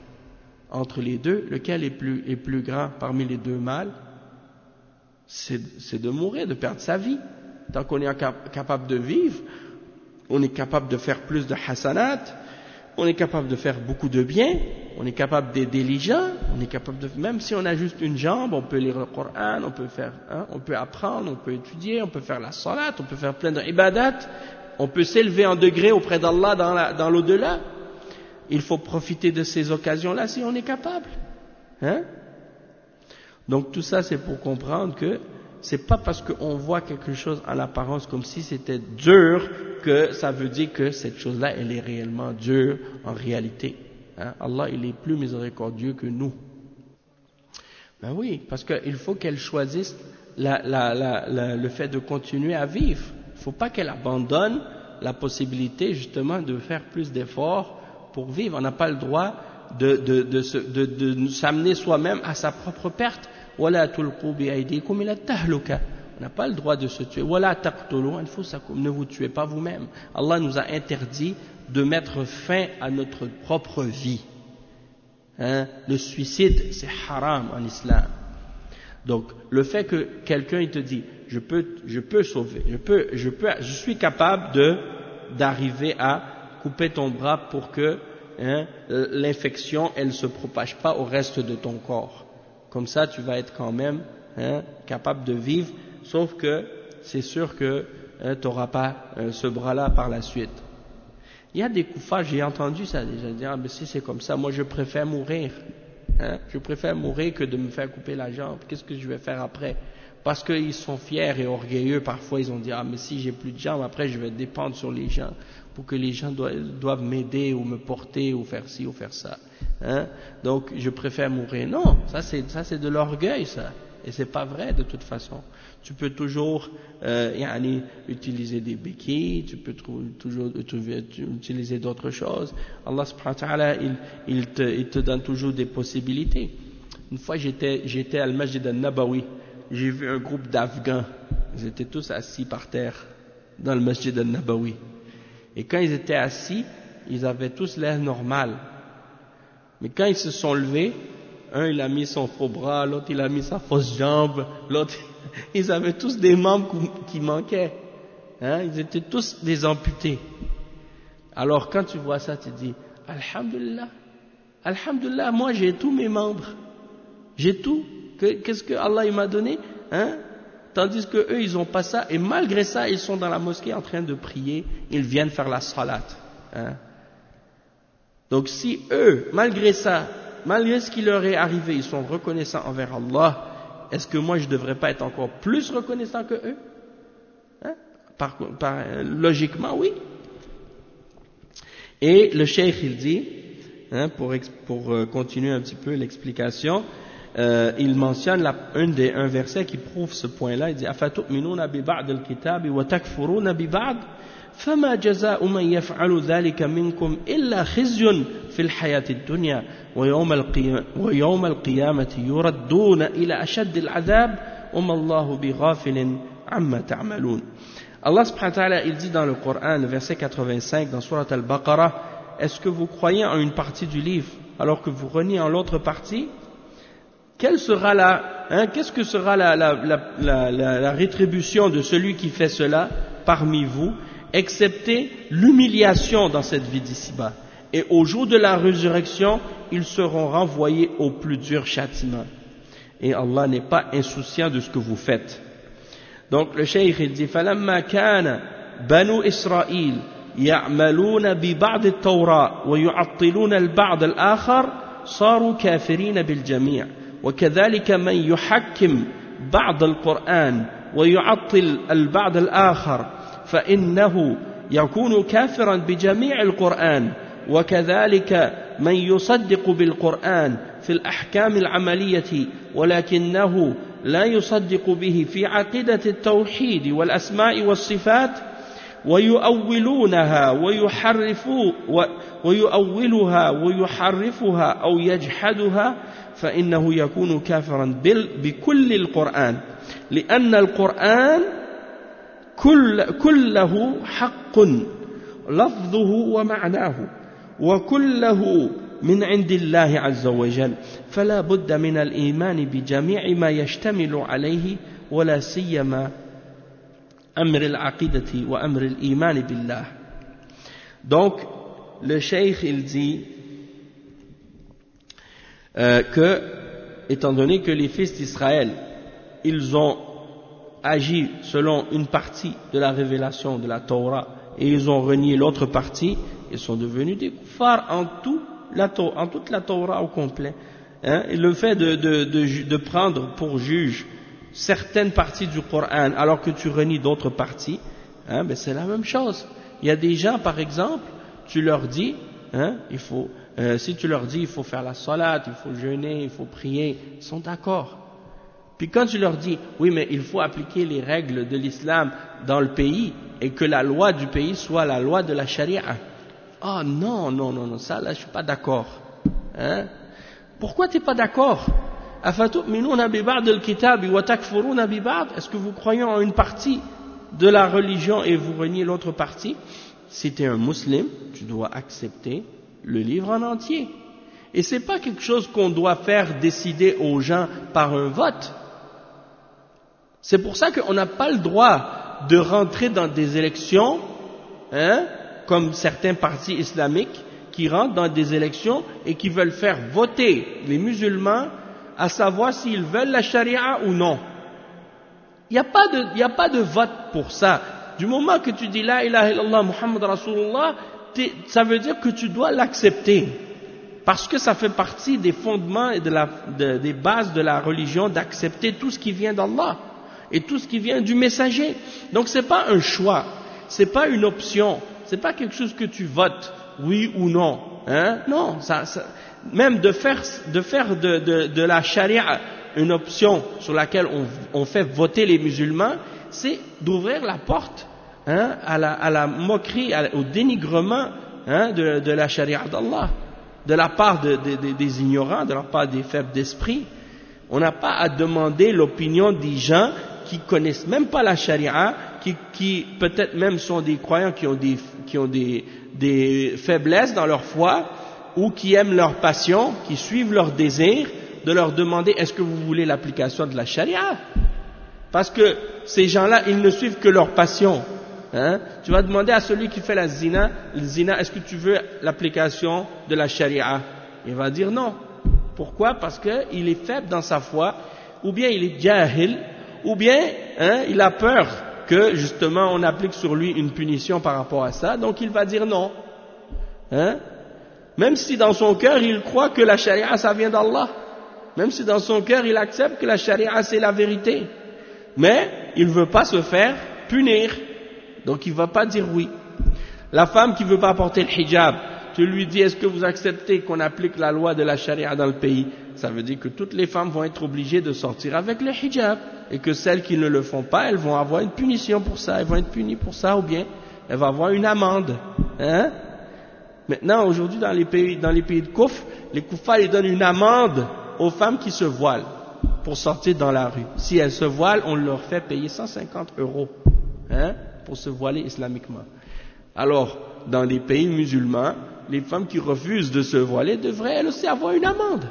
entre les deux, lequel est plus grand parmi les deux mâles? C'est de mourir, de perdre sa vie. Tant qu'on est capable de vivre, on est capable de faire plus de hasanat, on est capable de faire beaucoup de bien, on est capable d'aider les gens, on est capable de, même si on a juste une jambe, on peut lire le Coran, on peut faire, on peut apprendre, on peut étudier, on peut faire la salat, on peut faire plein d'ibadat, on peut s'élever en degré auprès d'Allah dans l'au-delà. Il faut profiter de ces occasions-là si on est capable. Donc tout ça c'est pour comprendre que c'est pas parce qu'on voit quelque chose en apparence comme si c'était dur que ça veut dire que cette chose-là elle est réellement dure en réalité. Allah il est plus miséricordieux que nous. Ben oui, parce qu'il faut qu'elle choisisse le fait de continuer à vivre. Il ne faut pas qu'elle abandonne la possibilité justement de faire plus d'efforts pour vivre. On n'a pas le droit de s'amener soi-même à sa propre perte. وَلَا تُلْقُوا بِأَيْدِيكُمْ إِلَى التَّهْلُكَةِ. On n'a pas le droit de se tuer. وَلَا تَقْتُلُوا أَنفُسَكُمْ. Ne vous tuez pas vous-même. Allah nous a interdit de mettre fin à notre propre vie. Le suicide, c'est haram en islam. Donc, le fait que quelqu'un il te dit, je peux sauver, je suis capable d'arriver à couper ton bras pour que l'infection, elle se propage pas au reste de ton corps. Comme ça, tu vas être quand même capable de vivre, sauf que c'est sûr que tu n'auras pas ce bras-là par la suite. Il y a des koufars, j'ai entendu ça déjà dire, mais si c'est comme ça, moi je préfère mourir. Je préfère mourir que de me faire couper la jambe. Qu'est-ce que je vais faire après? Parce qu'ils sont fiers et orgueilleux, parfois ils ont dit, mais si j'ai plus de jambes, après je vais dépendre sur les gens, pour que les gens doivent m'aider ou me porter ou faire ci ou faire ça. Donc je préfère mourir. Non, ça c'est de l'orgueil ça. Et c'est pas vrai de toute façon. Tu peux toujours utiliser des béquilles, tu peux toujours utiliser d'autres choses. Allah subhanahu wa ta'ala, il te donne toujours des possibilités. Une fois j'étais à al-Masjid al-Nabawi, j'ai vu un groupe d'Afghans, ils étaient tous assis par terre dans le Masjid al-Nabawi. Et quand ils étaient assis, ils avaient tous l'air normal. Mais quand ils se sont levés, un il a mis son faux bras, l'autre il a mis sa fausse jambe, l'autre ils avaient tous des membres qui manquaient. Ils étaient tous des amputés. Alors quand tu vois ça, tu te dis Alhamdulillah, Alhamdulillah, moi j'ai tous mes membres, j'ai tout. Qu'est-ce que Allah il m'a donné, Tandis que eux ils ont pas ça, et malgré ça ils sont dans la mosquée en train de prier, ils viennent faire la salat. Donc si eux, malgré ça, malgré ce qui leur est arrivé, ils sont reconnaissants envers Allah, est-ce que moi je ne devrais pas être encore plus reconnaissant que eux? Logiquement, oui. Et le cheikh il dit, pour continuer un petit peu l'explication, il mentionne un verset qui prouve ce point-là. Il dit أَفَتُؤْمِنُونَ بِبَعْضِ الْكِتَابِ وَتَكْفُرُونَ بِبَعْضِ فما جزاء من يفعل ذلك منكم إلا خزي في الحياة الدنيا ويوم القيامة يردون إلى أشد العذاب وما الله بغافل عما تعملون. Allah subhanahu wa ta'ala il dit dans le Coran, le verset 85 dans Surat al-Baqarah, est-ce que vous croyez en une partie du livre alors que vous reniez en l'autre partie? Qu'est-ce que sera la rétribution de celui qui fait cela parmi vous, excepté l'humiliation dans cette vie d'ici-bas. Et au jour de la résurrection, ils seront renvoyés au plus dur châtiment. Et Allah n'est pas insouciant de ce que vous faites. Donc le cheikh il dit فَلَمَّا كَانَ بَنُو إِسْرَائِيلَ يَعْمَلُونَ بِبَعْضِ التَّوْرَاةِ وَيُعَطِّلُونَ الْبَعْضَ الْآخَرِ صاروا كافرين بالجميع وكذلك من يحكم بعض القرآن ويعطل البعض الآخر فإنه يكون كافرا بجميع القرآن وكذلك من يصدق بالقرآن في الأحكام العملية ولكنه لا يصدق به في عقيدة التوحيد والأسماء والصفات ويؤولها ويحرفها أو يجحدها فإنه يكون كافرا بكل القرآن لأن القرآن كله حق لفظه ومعناه وكله من عند الله عز وجل فلا بد من الإيمان بجميع ما يشتمل عليه ولا سيما أمر العقيدة وأمر الإيمان بالله. Donc le cheikh il dit que étant donné que les fils d'Israël ils ont agi selon une partie de la révélation de la Torah et ils ont renié l'autre partie, ils sont devenus des kuffars en toute la Torah au complet. Et le fait de prendre pour juge certaines parties du Coran alors que tu renies d'autres parties, ben c'est la même chose. Il y a des gens, par exemple, tu leur dis, si tu leur dis il faut faire la salat, il faut jeûner, il faut prier, ils sont d'accord. Puis quand tu leur dis, oui mais il faut appliquer les règles de l'islam dans le pays et que la loi du pays soit la loi de la charia. Ah non, ça là je suis pas d'accord. Pourquoi tu n'es pas d'accord? Est-ce que vous croyez en une partie de la religion et vous reniez l'autre partie? Si tu es un musulman, tu dois accepter le livre en entier. Et c'est pas quelque chose qu'on doit faire décider aux gens par un vote. C'est pour ça qu'on n'a pas le droit de rentrer dans des élections, comme certains partis islamiques qui rentrent dans des élections et qui veulent faire voter les musulmans à savoir s'ils veulent la charia ou non. Il n'y a pas de vote pour ça. Du moment que tu dis la ilaha illallah Muhammad Rasulullah, ça veut dire que tu dois l'accepter. Parce que ça fait partie des fondements et des bases de la religion d'accepter tout ce qui vient d'Allah et tout ce qui vient du messager. Donc c'est pas un choix, c'est pas une option, c'est pas quelque chose que tu votes, oui ou non. Non, même de faire de la charia une option sur laquelle on fait voter les musulmans, c'est d'ouvrir la porte à la moquerie, au dénigrement de la charia d'Allah, de la part des ignorants, de la part des faibles d'esprit. On n'a pas à demander l'opinion des gens qui connaissent même pas la charia, qui peut-être même sont des croyants qui ont des faiblesses dans leur foi, ou qui aiment leur passion, qui suivent leur désir, de leur demander est-ce que vous voulez l'application de la charia? Parce que ces gens-là, ils ne suivent que leur passion. Tu vas demander à celui qui fait le zina, est-ce que tu veux l'application de la charia? Il va dire non. Pourquoi? Parce qu'il est faible dans sa foi, ou bien il est jahil, ou bien il a peur que justement on applique sur lui une punition par rapport à ça, donc il va dire non. Même si dans son cœur il croit que la charia ça vient d'Allah, même si dans son cœur il accepte que la charia c'est la vérité, mais il ne veut pas se faire punir, donc il ne va pas dire oui. La femme qui ne veut pas porter le hijab, tu lui dis est-ce que vous acceptez qu'on applique la loi de la charia dans le pays? Ça veut dire que toutes les femmes vont être obligées de sortir avec le hijab, et que celles qui ne le font pas, elles vont avoir une punition pour ça, elles vont être punies pour ça, ou bien elles vont avoir une amende. Maintenant, aujourd'hui, dans les pays de Kouf, les Koufars, ils donnent une amende aux femmes qui se voilent pour sortir dans la rue. Si elles se voilent, on leur fait payer 150 € pour se voiler islamiquement. Alors, dans les pays musulmans, les femmes qui refusent de se voiler devraient elles aussi avoir une amende.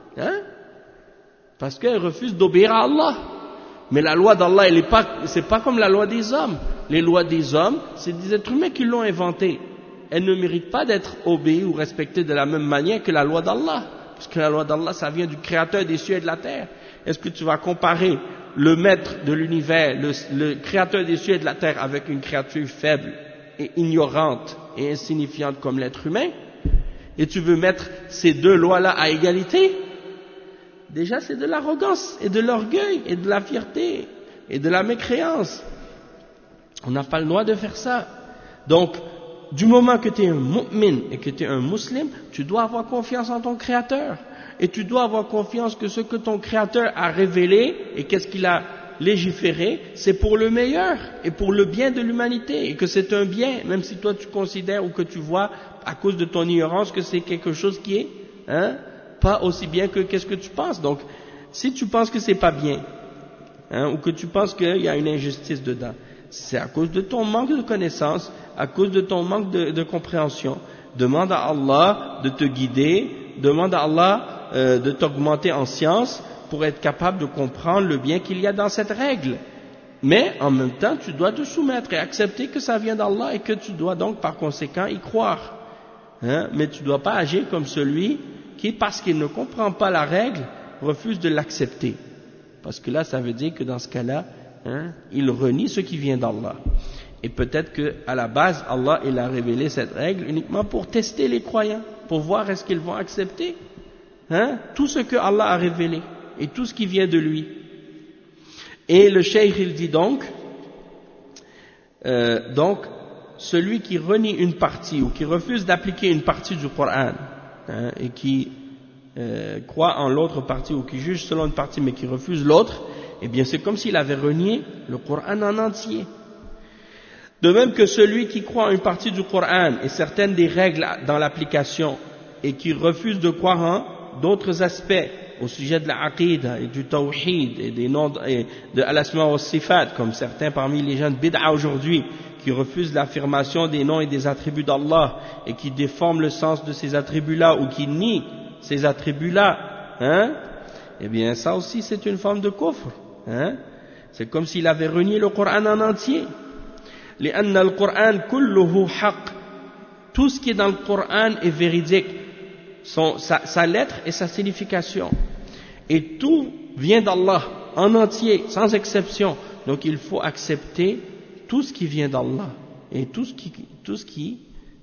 Parce qu'elles refusent d'obéir à Allah. Mais la loi d'Allah, c'est pas comme la loi des hommes. Les lois des hommes, c'est des êtres humains qui l'ont inventée. Elles ne méritent pas d'être obéies ou respectées de la même manière que la loi d'Allah. Parce que la loi d'Allah, ça vient du créateur des cieux et de la terre. Est-ce que tu vas comparer le maître de l'univers, le créateur des cieux et de la terre, avec une créature faible et ignorante et insignifiante comme l'être humain? Et tu veux mettre ces deux lois-là à égalité? Déjà, c'est de l'arrogance et de l'orgueil et de la fierté et de la mécréance. On n'a pas le droit de faire ça. Donc, du moment que tu es un mu'min et que tu es un musulman, tu dois avoir confiance en ton Créateur. Et tu dois avoir confiance que ce que ton Créateur a révélé et qu'est-ce qu'il a légiféré, c'est pour le meilleur et pour le bien de l'humanité. Et que c'est un bien, même si toi tu considères ou que tu vois, à cause de ton ignorance, que c'est quelque chose qui est pas aussi bien que qu'est-ce que tu penses. Donc, si tu penses que c'est pas bien, ou que tu penses qu'il y a une injustice dedans, c'est à cause de ton manque de connaissance, à cause de ton manque de compréhension. Demande à Allah de te guider, demande à Allah de t'augmenter en science pour être capable de comprendre le bien qu'il y a dans cette règle. Mais en même temps, tu dois te soumettre et accepter que ça vient d'Allah et que tu dois donc par conséquent y croire. Mais tu ne dois pas agir comme celui qui, parce qu'il ne comprend pas la règle, refuse de l'accepter. Parce que là, ça veut dire que dans ce cas-là, il renie ce qui vient d'Allah. Et peut-être qu'à la base, Allah il a révélé cette règle uniquement pour tester les croyants, pour voir est-ce qu'ils vont accepter tout ce que Allah a révélé et tout ce qui vient de lui. Et le cheikh il dit donc celui qui renie une partie ou qui refuse d'appliquer une partie du Coran et qui croit en l'autre partie ou qui juge selon une partie mais qui refuse l'autre, eh bien c'est comme s'il avait renié le Coran en entier. De même que celui qui croit en une partie du Coran et certaines des règles dans l'application et qui refuse de croire en d'autres aspects au sujet de la aqida et du tawhid et des noms et de al-asma wa sifat, comme certains parmi les gens de bid'a aujourd'hui qui refusent l'affirmation des noms et des attributs d'Allah et qui déforment le sens de ces attributs-là ou qui nient ces attributs-là, eh bien ça aussi c'est une forme de kufr. C'est comme s'il avait renié le Coran en entier. لأن القرآن كله حق. Tout ce qui est dans le Coran est véridique, sa lettre et sa signification. Et tout vient d'Allah, en entier, sans exception. Donc il faut accepter tout ce qui vient d'Allah et tout ce qui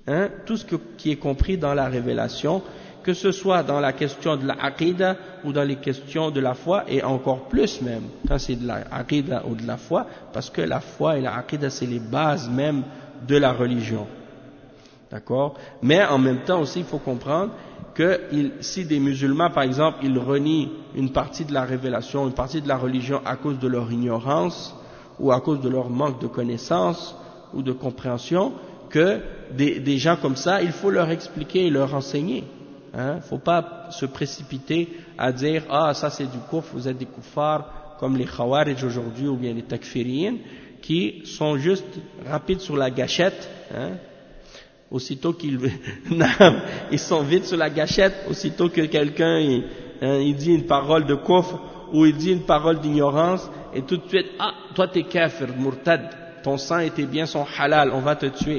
est compris dans la révélation, que ce soit dans la question de la aqida ou dans les questions de la foi, et encore plus même quand c'est de la aqida ou de la foi, parce que la foi et la aqida c'est les bases même de la religion. D'accord? Mais en même temps aussi il faut comprendre que si des musulmans par exemple ils renient une partie de la révélation, une partie de la religion à cause de leur ignorance ou à cause de leur manque de connaissance ou de compréhension, que des gens comme ça il faut leur expliquer et leur enseigner. Faut pas se précipiter à dire ça c'est du kufr, vous êtes des kuffars comme les khawarij aujourd'hui ou bien les takfiriyin qui sont juste rapides sur la gâchette, aussitôt qu'ils ils sont vite sur la gâchette, aussitôt que quelqu'un il dit une parole de kufr ou il dit une parole d'ignorance et tout de suite toi t'es kafir, murtad, ton sang et tes biens sont halal, on va te tuer.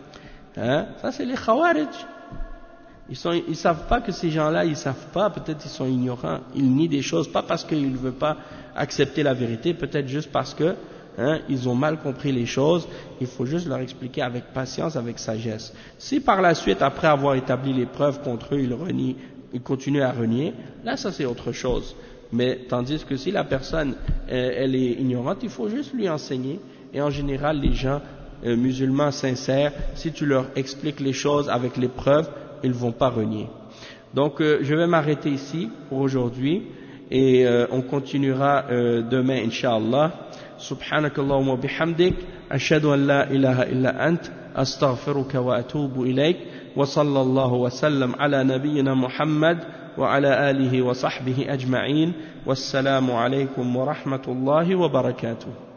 Ça c'est les khawarij. Ils savent pas que ces gens-là, ils savent pas, peut-être ils sont ignorants, ils nient des choses, pas parce qu'ils ne veulent pas accepter la vérité, peut-être juste parce que ils ont mal compris les choses. Il faut juste leur expliquer avec patience, avec sagesse. Si par la suite, après avoir établi les preuves contre eux, ils continuent à renier, là ça c'est autre chose. Mais tandis que si la personne elle est ignorante, il faut juste lui enseigner. Et en général, les gens musulmans sincères, si tu leur expliques les choses avec les preuves, ils ne vont pas renier. Donc je vais m'arrêter ici pour aujourd'hui et on continuera demain Inch'Allah. Subhanakallahumma wa bihamdik, ashhadu an la ilaha illa ant, astaghfiruka wa atubu ilayk, wa sallallahu wa sallam ala nabiyyina Muhammad wa ala alihi wa sahbihi ajma'in, wassalamu alaykum wa rahmatullahi wa barakatuh.